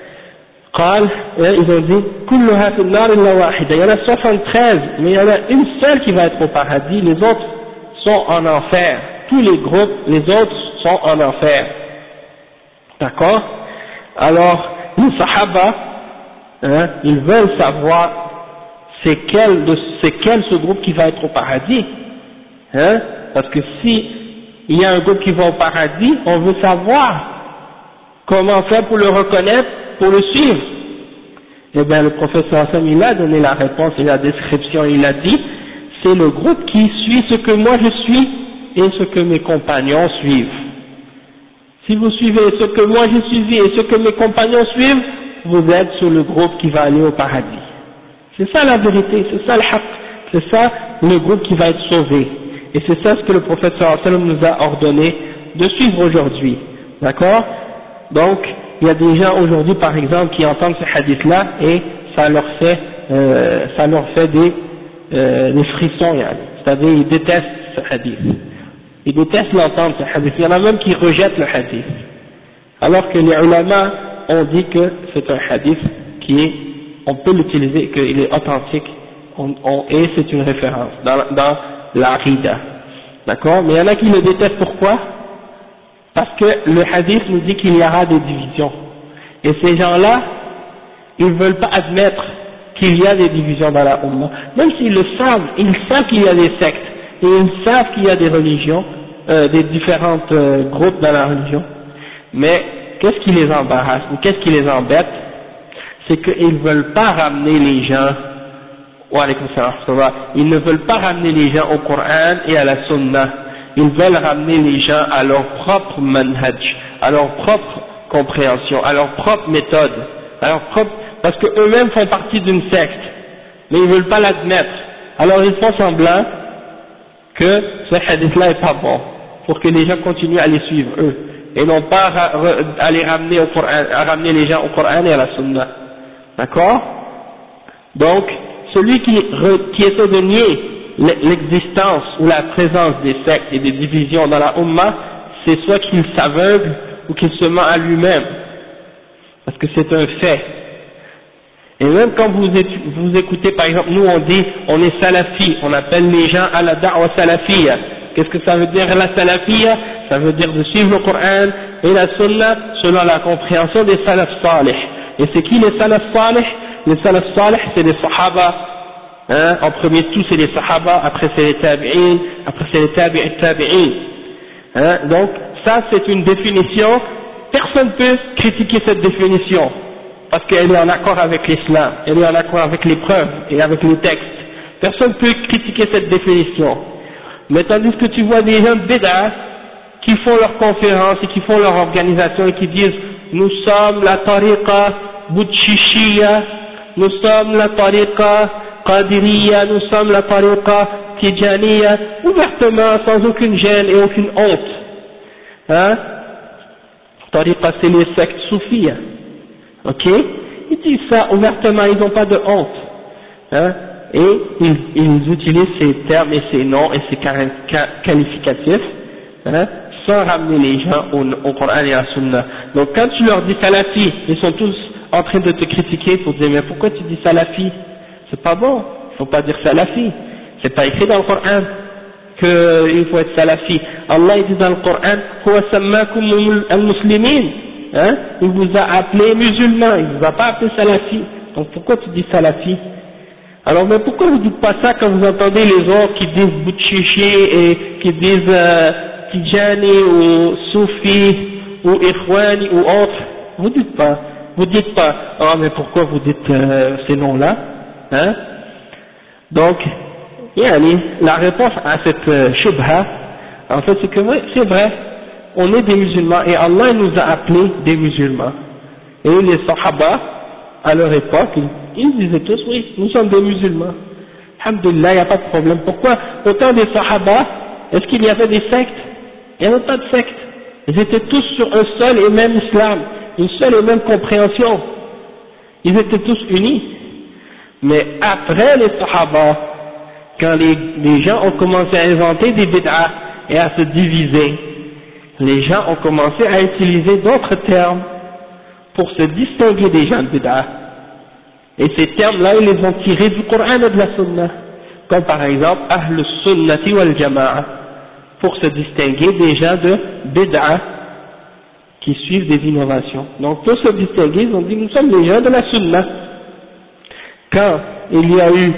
Ils ont dit كلها في النار إلا واحدة. Il y en a 73, mais il y en a une seule qui va être au paradis, les autres sont en enfer. Tous les groupes, les autres sont en enfer. D'accord? Alors, les Sahaba, hein, ils veulent savoir c'est quel ce groupe qui va être au paradis, hein? Parce que si il y a un groupe qui va au paradis, on veut savoir comment faire pour le reconnaître, pour le suivre. Eh bien, le professeur Hassan, il a donné la réponse et la description, il a dit, c'est le groupe qui suit ce que moi je suis et ce que mes compagnons suivent. Si vous suivez ce que moi j'ai suivi et ce que mes compagnons suivent, vous êtes sur le groupe qui va aller au paradis. C'est ça la vérité, c'est ça le haqq, c'est ça le groupe qui va être sauvé. Et c'est ça ce que le prophète sallallahu alayhi wa sallam nous a ordonné de suivre aujourd'hui. D'accord? Donc, il y a des gens aujourd'hui par exemple qui entendent ce hadith-là et ça leur fait des frissons, c'est-à-dire ils détestent ce hadith. Ils détestent l'entendre ce hadith. Il y en a même qui rejettent le hadith. Alors que les ulama ont dit que c'est un hadith on peut l'utiliser, qu'il est authentique, et c'est une référence dans l'aqida. D'accord? Mais il y en a qui le détestent, pourquoi? Parce que le hadith nous dit qu'il y aura des divisions. Et ces gens-là, ils ne veulent pas admettre qu'il y a des divisions dans la Ummah. Même s'ils le savent, ils savent qu'il y a des sectes, et ils savent qu'il y a des religions, des différents groupes dans la religion. Mais qu'est-ce qui les embarrasse, ou qu'est-ce qui les embête? C'est qu'ils ne veulent pas ramener les gens, ils ne veulent pas ramener les gens au Coran et à la Sunna. Ils veulent ramener les gens à leur propre manhaj, à leur propre compréhension, à leur propre méthode, parce que eux-mêmes font partie d'une secte, mais ils ne veulent pas l'admettre. Alors ils font semblant que ce hadith-là est pas bon, pour que les gens continuent à les suivre eux, et non pas à les ramener au Coran, à ramener les gens au Coran et à la Sunna. D'accord? Donc, celui qui essaie de nier l'existence ou la présence des sectes et des divisions dans la Ummah, c'est soit qu'il s'aveugle ou qu'il se ment à lui-même, parce que c'est un fait. Et même quand vous écoutez, par exemple, nous on dit, on est salafi, on appelle les gens à la da'wa salafiyya. Qu'est-ce que ça veut dire la salafiyya? Ça veut dire de suivre le Coran et la Sunna selon la compréhension des salaf salih. Et c'est qui les salaf salih? Les salaf salih, c'est les sahaba, hein, en premier tout c'est les sahaba, après c'est les tabi'in, après c'est les tabi'in. Hein, donc ça c'est une définition, personne ne peut critiquer cette définition. parce qu'elle est en accord avec l'islam, elle est en accord avec les preuves et avec les textes. Personne ne peut critiquer cette définition. Mais tandis que tu vois des gens de bid'a qui font leurs conférences et qui font leur organisation et qui disent nous sommes la tariqa Boutchichia, nous sommes la tariqa Qadiriya, nous sommes la tariqa Tijaniya, ouvertement, sans aucune gêne et aucune honte. Hein? Tariqa, c'est les sectes soufis. Ok? Ils disent ça ouvertement, ils n'ont pas de honte. Hein? Et ils utilisent ces termes et ces noms et ces qualificatifs, hein, sans ramener les gens au Coran et à la Sunna. Donc quand tu leur dis salafi, ils sont tous en train de te critiquer pour dire mais pourquoi tu dis salafi? C'est pas bon, il faut pas dire salafi. C'est pas écrit dans le Coran qu'il faut être salafi. Allah il dit dans le Coran huwa sammakum al-muslimin, hein, il vous a appelé musulmans, il vous a pas appelé salafi. Donc pourquoi tu dis salafi? Alors mais pourquoi vous dites pas ça quand vous entendez les autres qui disent Boutchichi et qui disent Tijani ou Soufi ou Ikhwani ou autres? Vous dites pas, ah mais pourquoi vous dites ces noms-là, hein? Donc la réponse à cette shubha, en fait c'est que c'est vrai, on est des musulmans et Allah nous a appelés des musulmans. Et les Sahaba à leur époque, ils disaient tous oui, nous sommes des musulmans. Alhamdulillah, il n'y a pas de problème. Pourquoi autant des Sahaba, est-ce qu'il y avait des sectes? Il n'y avait pas de sectes. Ils étaient tous sur un seul et même islam, une seule et même compréhension. Ils étaient tous unis. Mais après les Sahaba, quand les gens ont commencé à inventer des bid'ah et à se diviser, les gens ont commencé à utiliser d'autres termes pour se distinguer des gens de bid'ah. Et ces termes-là, ils les ont tirés du Coran et de la Sunna, comme par exemple Ahl Sunnati wal Jama'a, pour se distinguer des gens de bid'ah qui suivent des innovations. Donc pour se distinguer, ils ont dit nous sommes les gens de la Sunna. Quand il y a eu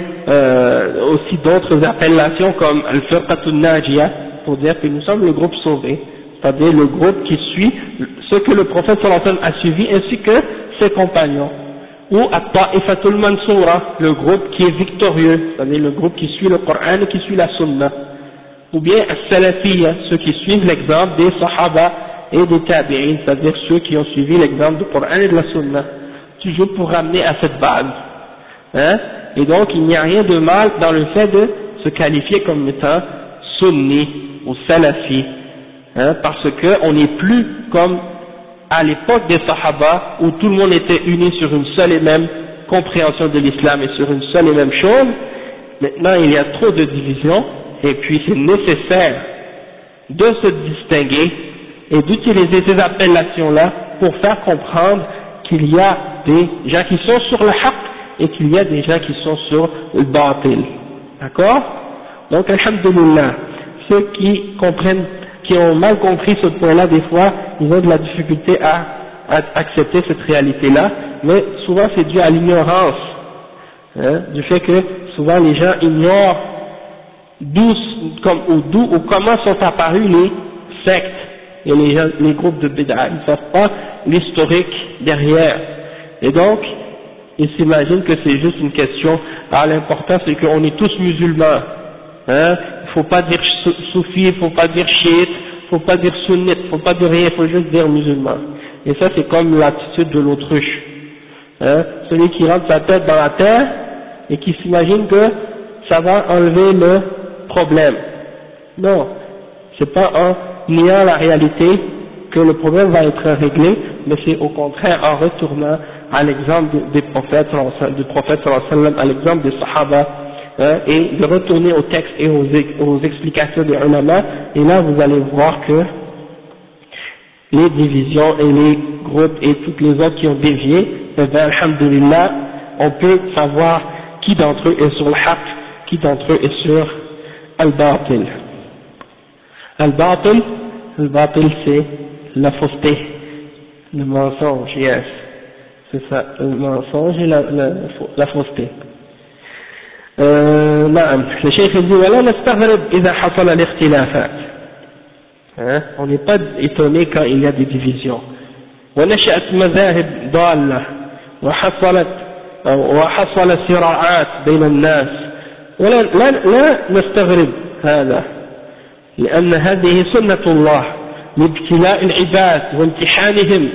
aussi d'autres appellations comme Al-Firqatun Najiyah, pour dire que nous sommes le groupe sauvé, c'est-à-dire le groupe qui suit ce que le prophète sallallahu alayhi wa sallam a suivi ainsi que ses compagnons, ou At-Ta'ifatul Mansoura, le groupe qui est victorieux, c'est-à-dire le groupe qui suit le Coran et qui suit la Sunna, ou bien As-Salafiyya, ceux qui suivent l'exemple des Sahaba et des Tabi'in, c'est-à-dire ceux qui ont suivi l'exemple du Coran et de la Sunna, toujours pour ramener à cette base. Hein? Et donc il n'y a rien de mal dans le fait de se qualifier comme étant sunni ou salafi, hein? Parce qu'on n'est plus comme à l'époque des Sahaba où tout le monde était uni sur une seule et même compréhension de l'islam et sur une seule et même chose. Maintenant il y a trop de divisions et puis c'est nécessaire de se distinguer et d'utiliser ces appellations-là pour faire comprendre qu'il y a des gens qui sont sur le haqq et qu'il y a des gens qui sont sur le batil. D'accord? Donc, alhamdulillah, ceux qui comprennent, qui ont mal compris ce point-là, des fois, ils ont de la difficulté à accepter cette réalité-là, mais souvent c'est dû à l'ignorance, hein, du fait que souvent les gens ignorent d'où ou comment sont apparus les sectes et les groupes de bid'a. Ils ne savent pas l'historique derrière. Et donc, ils s'imaginent que c'est juste une question. Alors l'important c'est qu'on est tous musulmans. Hein? Il ne faut pas dire soufi, il ne faut pas dire chiite, il ne faut pas dire sunnite, il ne faut pas dire rien, il faut juste dire musulman. Et ça c'est comme l'attitude de l'autruche. Hein? Celui qui rentre sa tête dans la terre et qui s'imagine que ça va enlever le problème. Non, c'est pas en niant la réalité que le problème va être réglé, mais c'est au contraire en retournant à l'exemple des prophètes, du prophète sallallahu alayhi wa sallam, à l'exemple des sahaba, hein, et de retourner au texte et aux explications des ulama, et là vous allez voir que les divisions et les groupes et toutes les autres qui ont dévié, eh bien, alhamdulillah, on peut savoir qui d'entre eux est sur le haqq, qui d'entre eux est sur al-batil. Al-batil c'est la fausseté, le mensonge, yes. C'est ça, le mensonge et la fausseté. نعم الشيخ يقول ولا نستغرب إذا حصل الاختلافات. On n'est pas étonné quand il y a des divisions. ونشأت مذاهب ضالة وحصل صراعات بين الناس لا نستغرب هذا لأن هذه سنة الله لابتلاء العباد وامتحانهم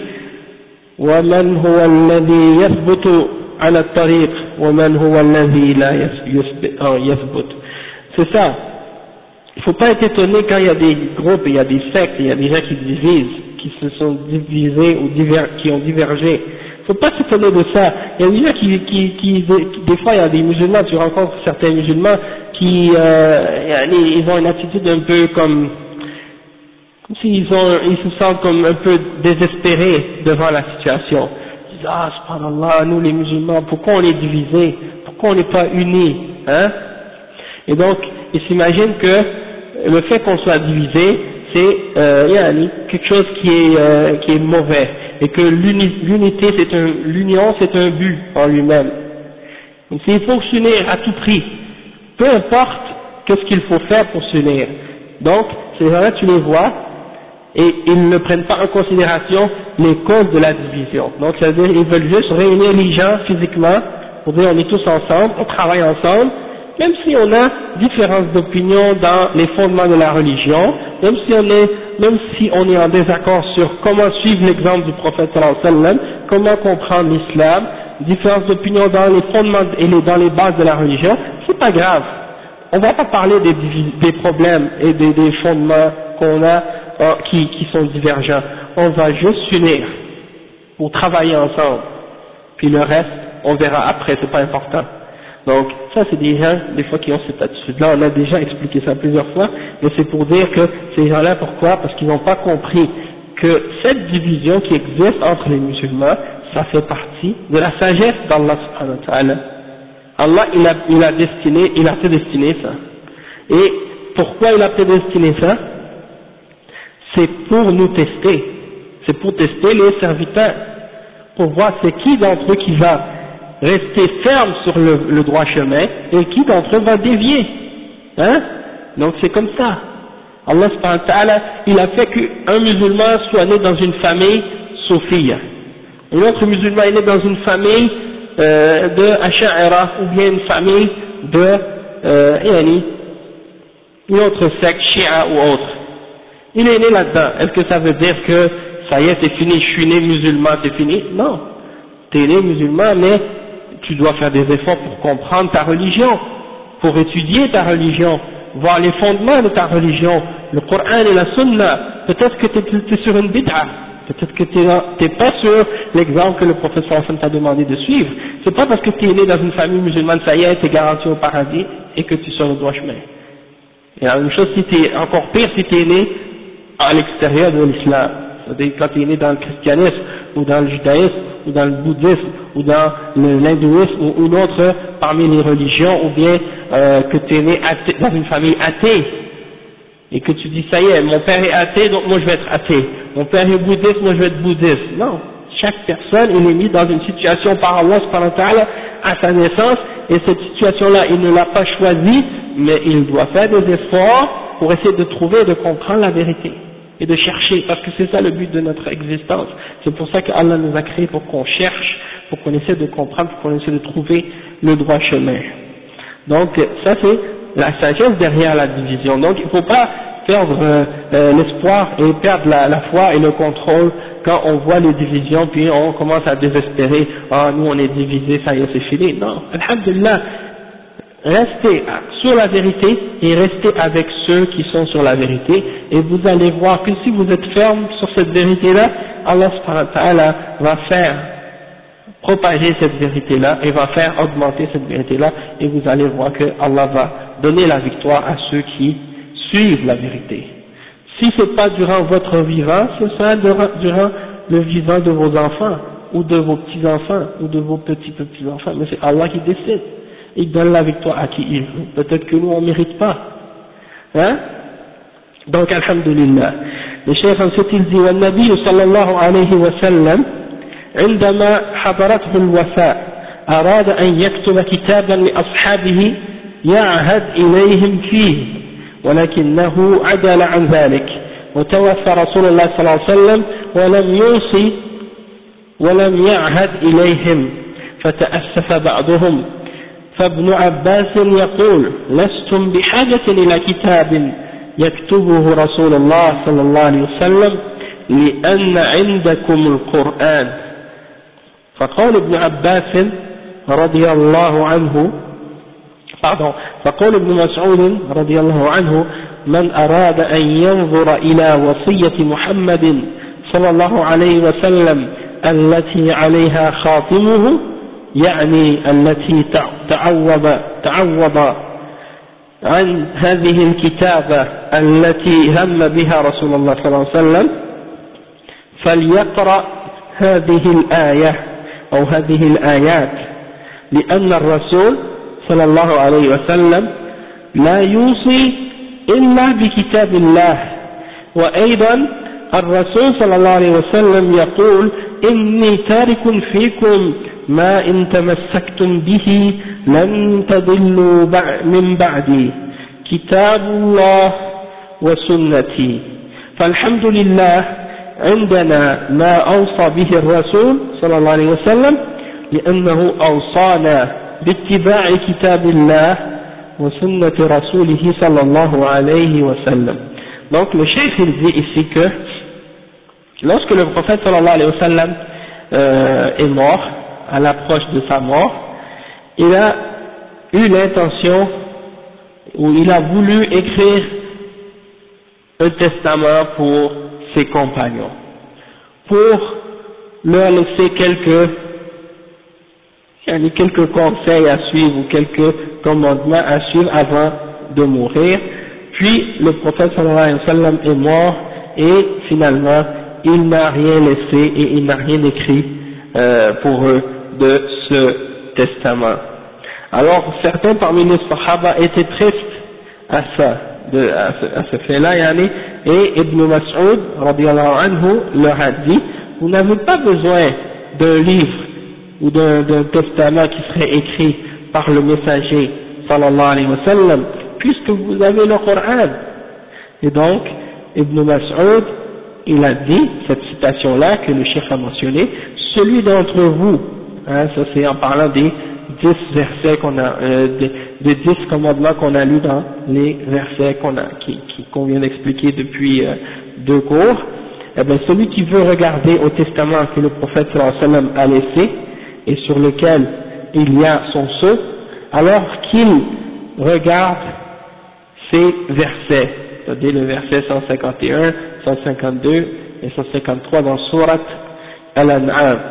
ومن هو الذي يثبت على الطريق ومن هو الذي لا يثبت. C'est ça. Il ne faut pas être étonné quand il y a des groupes, il y a des sectes, il y a des gens qui divisent, qui se sont divisés ou qui ont divergé. Il ne faut pas s'étonner de ça. Il y a des gens qui des fois il y a des musulmans, tu rencontres certains musulmans qui ils ont une attitude un peu comme s'ils se sentent comme un peu désespérés devant la situation. Ils disent ah subhanallah, nous les musulmans, pourquoi on est divisés, pourquoi on n'est pas unis, hein? Et donc ils s'imaginent que le fait qu'on soit divisé, c'est quelque chose qui est mauvais, et que l'unité l'union c'est un but en lui-même. Donc il faut s'unir à tout prix, peu importe qu'est-ce qu'il faut faire pour s'unir. Donc ces gens-là tu les vois et ils ne prennent pas en considération les causes de la division. Donc c'est-à-dire ils veulent juste réunir les gens physiquement pour dire on est tous ensemble, on travaille ensemble, même si on a différences d'opinion dans les fondements de la religion, même si on est en désaccord sur comment suivre l'exemple du prophète sallallahu alayhi wa sallam, comment comprendre l'islam, différences d'opinion dans les fondements et dans les bases de la religion, c'est pas grave. On va pas parler des problèmes et des fondements qu'on a qui sont divergents. On va juste s'unir pour travailler ensemble. Puis le reste, on verra après, c'est pas important. Donc ça c'est des gens des fois qui ont cette attitude-là, on a déjà expliqué ça plusieurs fois, mais c'est pour dire que ces gens-là, pourquoi? Parce qu'ils n'ont pas compris que cette division qui existe entre les musulmans, ça fait partie de la sagesse d'Allah subhanahu wa ta'ala. Allah il a prédestiné ça. Et pourquoi il a prédestiné ça? C'est pour nous tester, c'est pour tester les serviteurs, pour voir c'est qui d'entre eux qui va rester ferme sur le droit chemin et qui d'entre eux va dévier, hein? Donc c'est comme ça. Allah subhanahu wa ta'ala, il a fait qu'un musulman soit né dans une famille soufia, un autre musulman est né dans une famille de Asha'ira ou bien une famille de une autre secte, Shia ou autre. Il est né là-dedans. Est-ce que ça veut dire que ça y est, c'est fini, je suis né musulman, c'est fini? Non. Tu es né musulman, mais tu dois faire des efforts pour comprendre ta religion, pour étudier ta religion, voir les fondements de ta religion, le Coran et la Sunna. Peut-être que tu es sur une bid'a, peut-être que tu n'es pas sur l'exemple que le professeur sallallahu alayhi wa sallam t'a demandé de suivre. C'est pas parce que tu es né dans une famille musulmane, ça y est, tu es garanti au paradis et que tu es sur le droit chemin. Il y a une chose, encore pire si tu es né à l'extérieur de l'islam, c'est-à-dire quand tu es né dans le christianisme, ou dans le judaïsme, ou dans le bouddhisme, ou dans l'hindouisme, ou une autre parmi les religions, ou bien que tu es né dans une famille athée, et que tu dis ça y est, mon père est athée, donc moi je vais être athée, mon père est bouddhiste, moi je vais être bouddhiste. Non, chaque personne il est mis dans une situation par Allah subhanahu wa ta'ala à sa naissance, et cette situation-là il ne l'a pas choisie, mais il doit faire des efforts pour essayer de trouver et de comprendre la vérité et de chercher, parce que c'est ça le but de notre existence. C'est pour ça que Allah nous a créés, pour qu'on cherche, pour qu'on essaie de comprendre, pour qu'on essaie de trouver le droit chemin. Donc ça c'est la sagesse derrière la division. Donc il ne faut pas perdre l'espoir et perdre la foi et le contrôle quand on voit les divisions, puis on commence à désespérer, ah nous on est divisés, ça y est c'est fini. Non, alhamdulillah, restez sur la vérité et restez avec ceux qui sont sur la vérité, et vous allez voir que si vous êtes ferme sur cette vérité-là, Allah subhanahu wa ta'ala va faire propager cette vérité-là et va faire augmenter cette vérité-là, et vous allez voir que Allah va donner la victoire à ceux qui suivent la vérité. Si ce n'est pas durant votre vivant, ce sera durant le vivant de vos enfants, ou de vos petits-enfants, ou de vos petits-petits-enfants, mais c'est Allah qui décide. Il donne la victoire à qui il veut. Peut-être que nous on ne mérite pas. Hein? Donc, alhamdulillah. Le cheikh ensuite il dit, والنبي صلى الله عليه وسلم عندما حضرته الوفاة أراد أن يكتب كتابا لأصحابه يعهد إليهم فيه ولكنه عدل عن ذلك وتوفى رسول الله صلى الله عليه وسلم ولم يوصي ولم يعهد إليهم فتأسف بعضهم فابن عباس يقول لستم بحاجة إلى كتاب يكتبه رسول الله صلى الله عليه وسلم لأن عندكم القرآن. فقال ابن عباس رضي الله عنه فقال ابن مسعود رضي الله عنه من أراد أن ينظر إلى وصية محمد صلى الله عليه وسلم التي عليها خاتمه يعني التي تعوض عن هذه الكتابة التي هم بها رسول الله صلى الله عليه وسلم فليقرأ هذه الآية أو هذه الآيات لأن الرسول صلى الله عليه وسلم لا يوصي إلا بكتاب الله. وأيضا الرسول صلى الله عليه وسلم يقول إني تارك فيكم ما إن تمسكتم به لن تضلوا من بعدي كتاب الله وسنتي. فالحمد لله عندنا ما أوصى به الرسول صلى الله عليه وسلم لأنه أوصانا باتباع كتاب الله وسنة رسوله صلى الله عليه وسلم. Donc le cheikh il dit ici que lorsque le prophète sallallahu alayhi wa sallam est mort, à l'approche de sa mort, il a eu l'intention ou il a voulu écrire un testament pour ses compagnons, pour leur laisser quelques conseils à suivre ou quelques commandements à suivre avant de mourir. Puis le prophète sallallahu alayhi wa sallam est mort et finalement il n'a rien laissé et il n'a rien écrit pour eux de ce testament. Alors certains parmi les Sahaba étaient tristes à ce fait-là, et Ibn Mas'ud radiyallahu anhu leur a dit vous n'avez pas besoin d'un livre ou d'un testament qui serait écrit par le messager sallallahu alayhi wa sallam, puisque vous avez le Coran. Et donc Ibn Mas'ud il a dit cette citation-là que le cheikh a mentionné, celui d'entre vous, ça c'est en parlant des 10 versets des 10 commandements qu'on a lus dans les versets qu'on vient d'expliquer depuis 2 cours, eh bien celui qui veut regarder au testament que le prophète sallallahu alayhi wa sallam a laissé et sur lequel il y a son sceau, alors qu'il regarde ces versets, c'est-à-dire le verset 151, 152 et 153 dans Surat Al-An'am.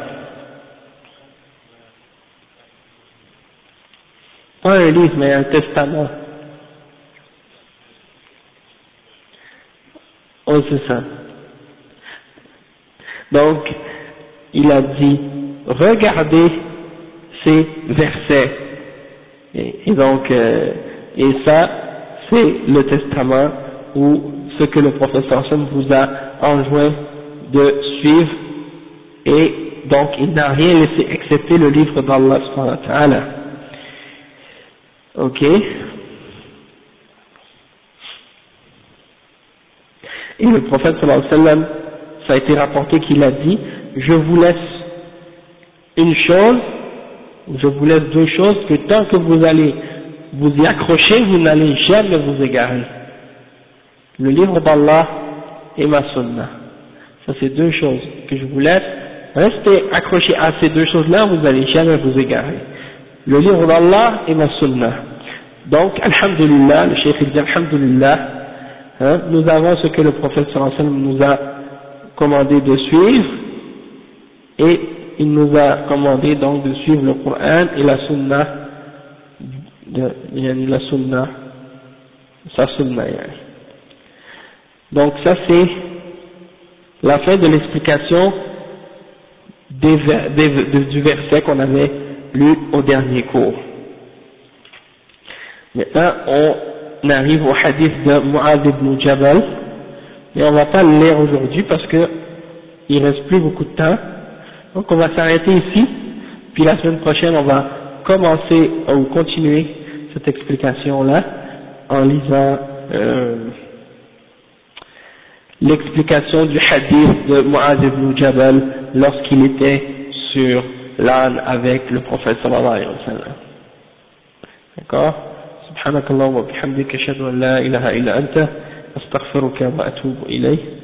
Pas un livre, mais un testament. Oh, c'est ça. Donc, il a dit, regardez ces versets. Et donc, et ça, c'est le testament ou ce que le professeur vous a enjoint de suivre, et donc il n'a rien laissé excepté le livre d'Allah subhanahu wa ta'ala. Ok. Et le prophète sallallahu alayhi wa sallam, ça a été rapporté qu'il a dit, je vous laisse une chose, je vous laisse 2 choses, que tant que vous allez vous y accrocher, vous n'allez jamais vous égarer. Le livre d'Allah et ma sunna. Ça c'est 2 choses que je vous laisse. Restez accrochés à ces 2 choses-là, vous n'allez jamais vous égarer. Le livre d'Allah et ma sunna. Donc, alhamdulillah, le cheikh dit alhamdulillah, nous avons ce que le prophète sallallahu alayhi wa sallam nous a commandé de suivre, et il nous a commandé donc de suivre le Coran et la sunna, la sunna, sa sunna. Donc ça c'est la fin de l'explication du verset qu'on avait lu au dernier cours. Maintenant on arrive au hadith de Mu'adh ibn Jabal, mais on ne va pas le lire aujourd'hui parce que il reste plus beaucoup de temps. Donc on va s'arrêter ici, puis la semaine prochaine on va commencer ou continuer cette explication là en lisant l'explication du hadith de Mu'adh ibn Jabal lorsqu'il était sur l'âne avec le prophète sallallahu alayhi wa sallam. D'accord? Subhanakallah wa bihamdika ashhadu an la ilaha illa anta astaghfiruka wa atubu ilayk.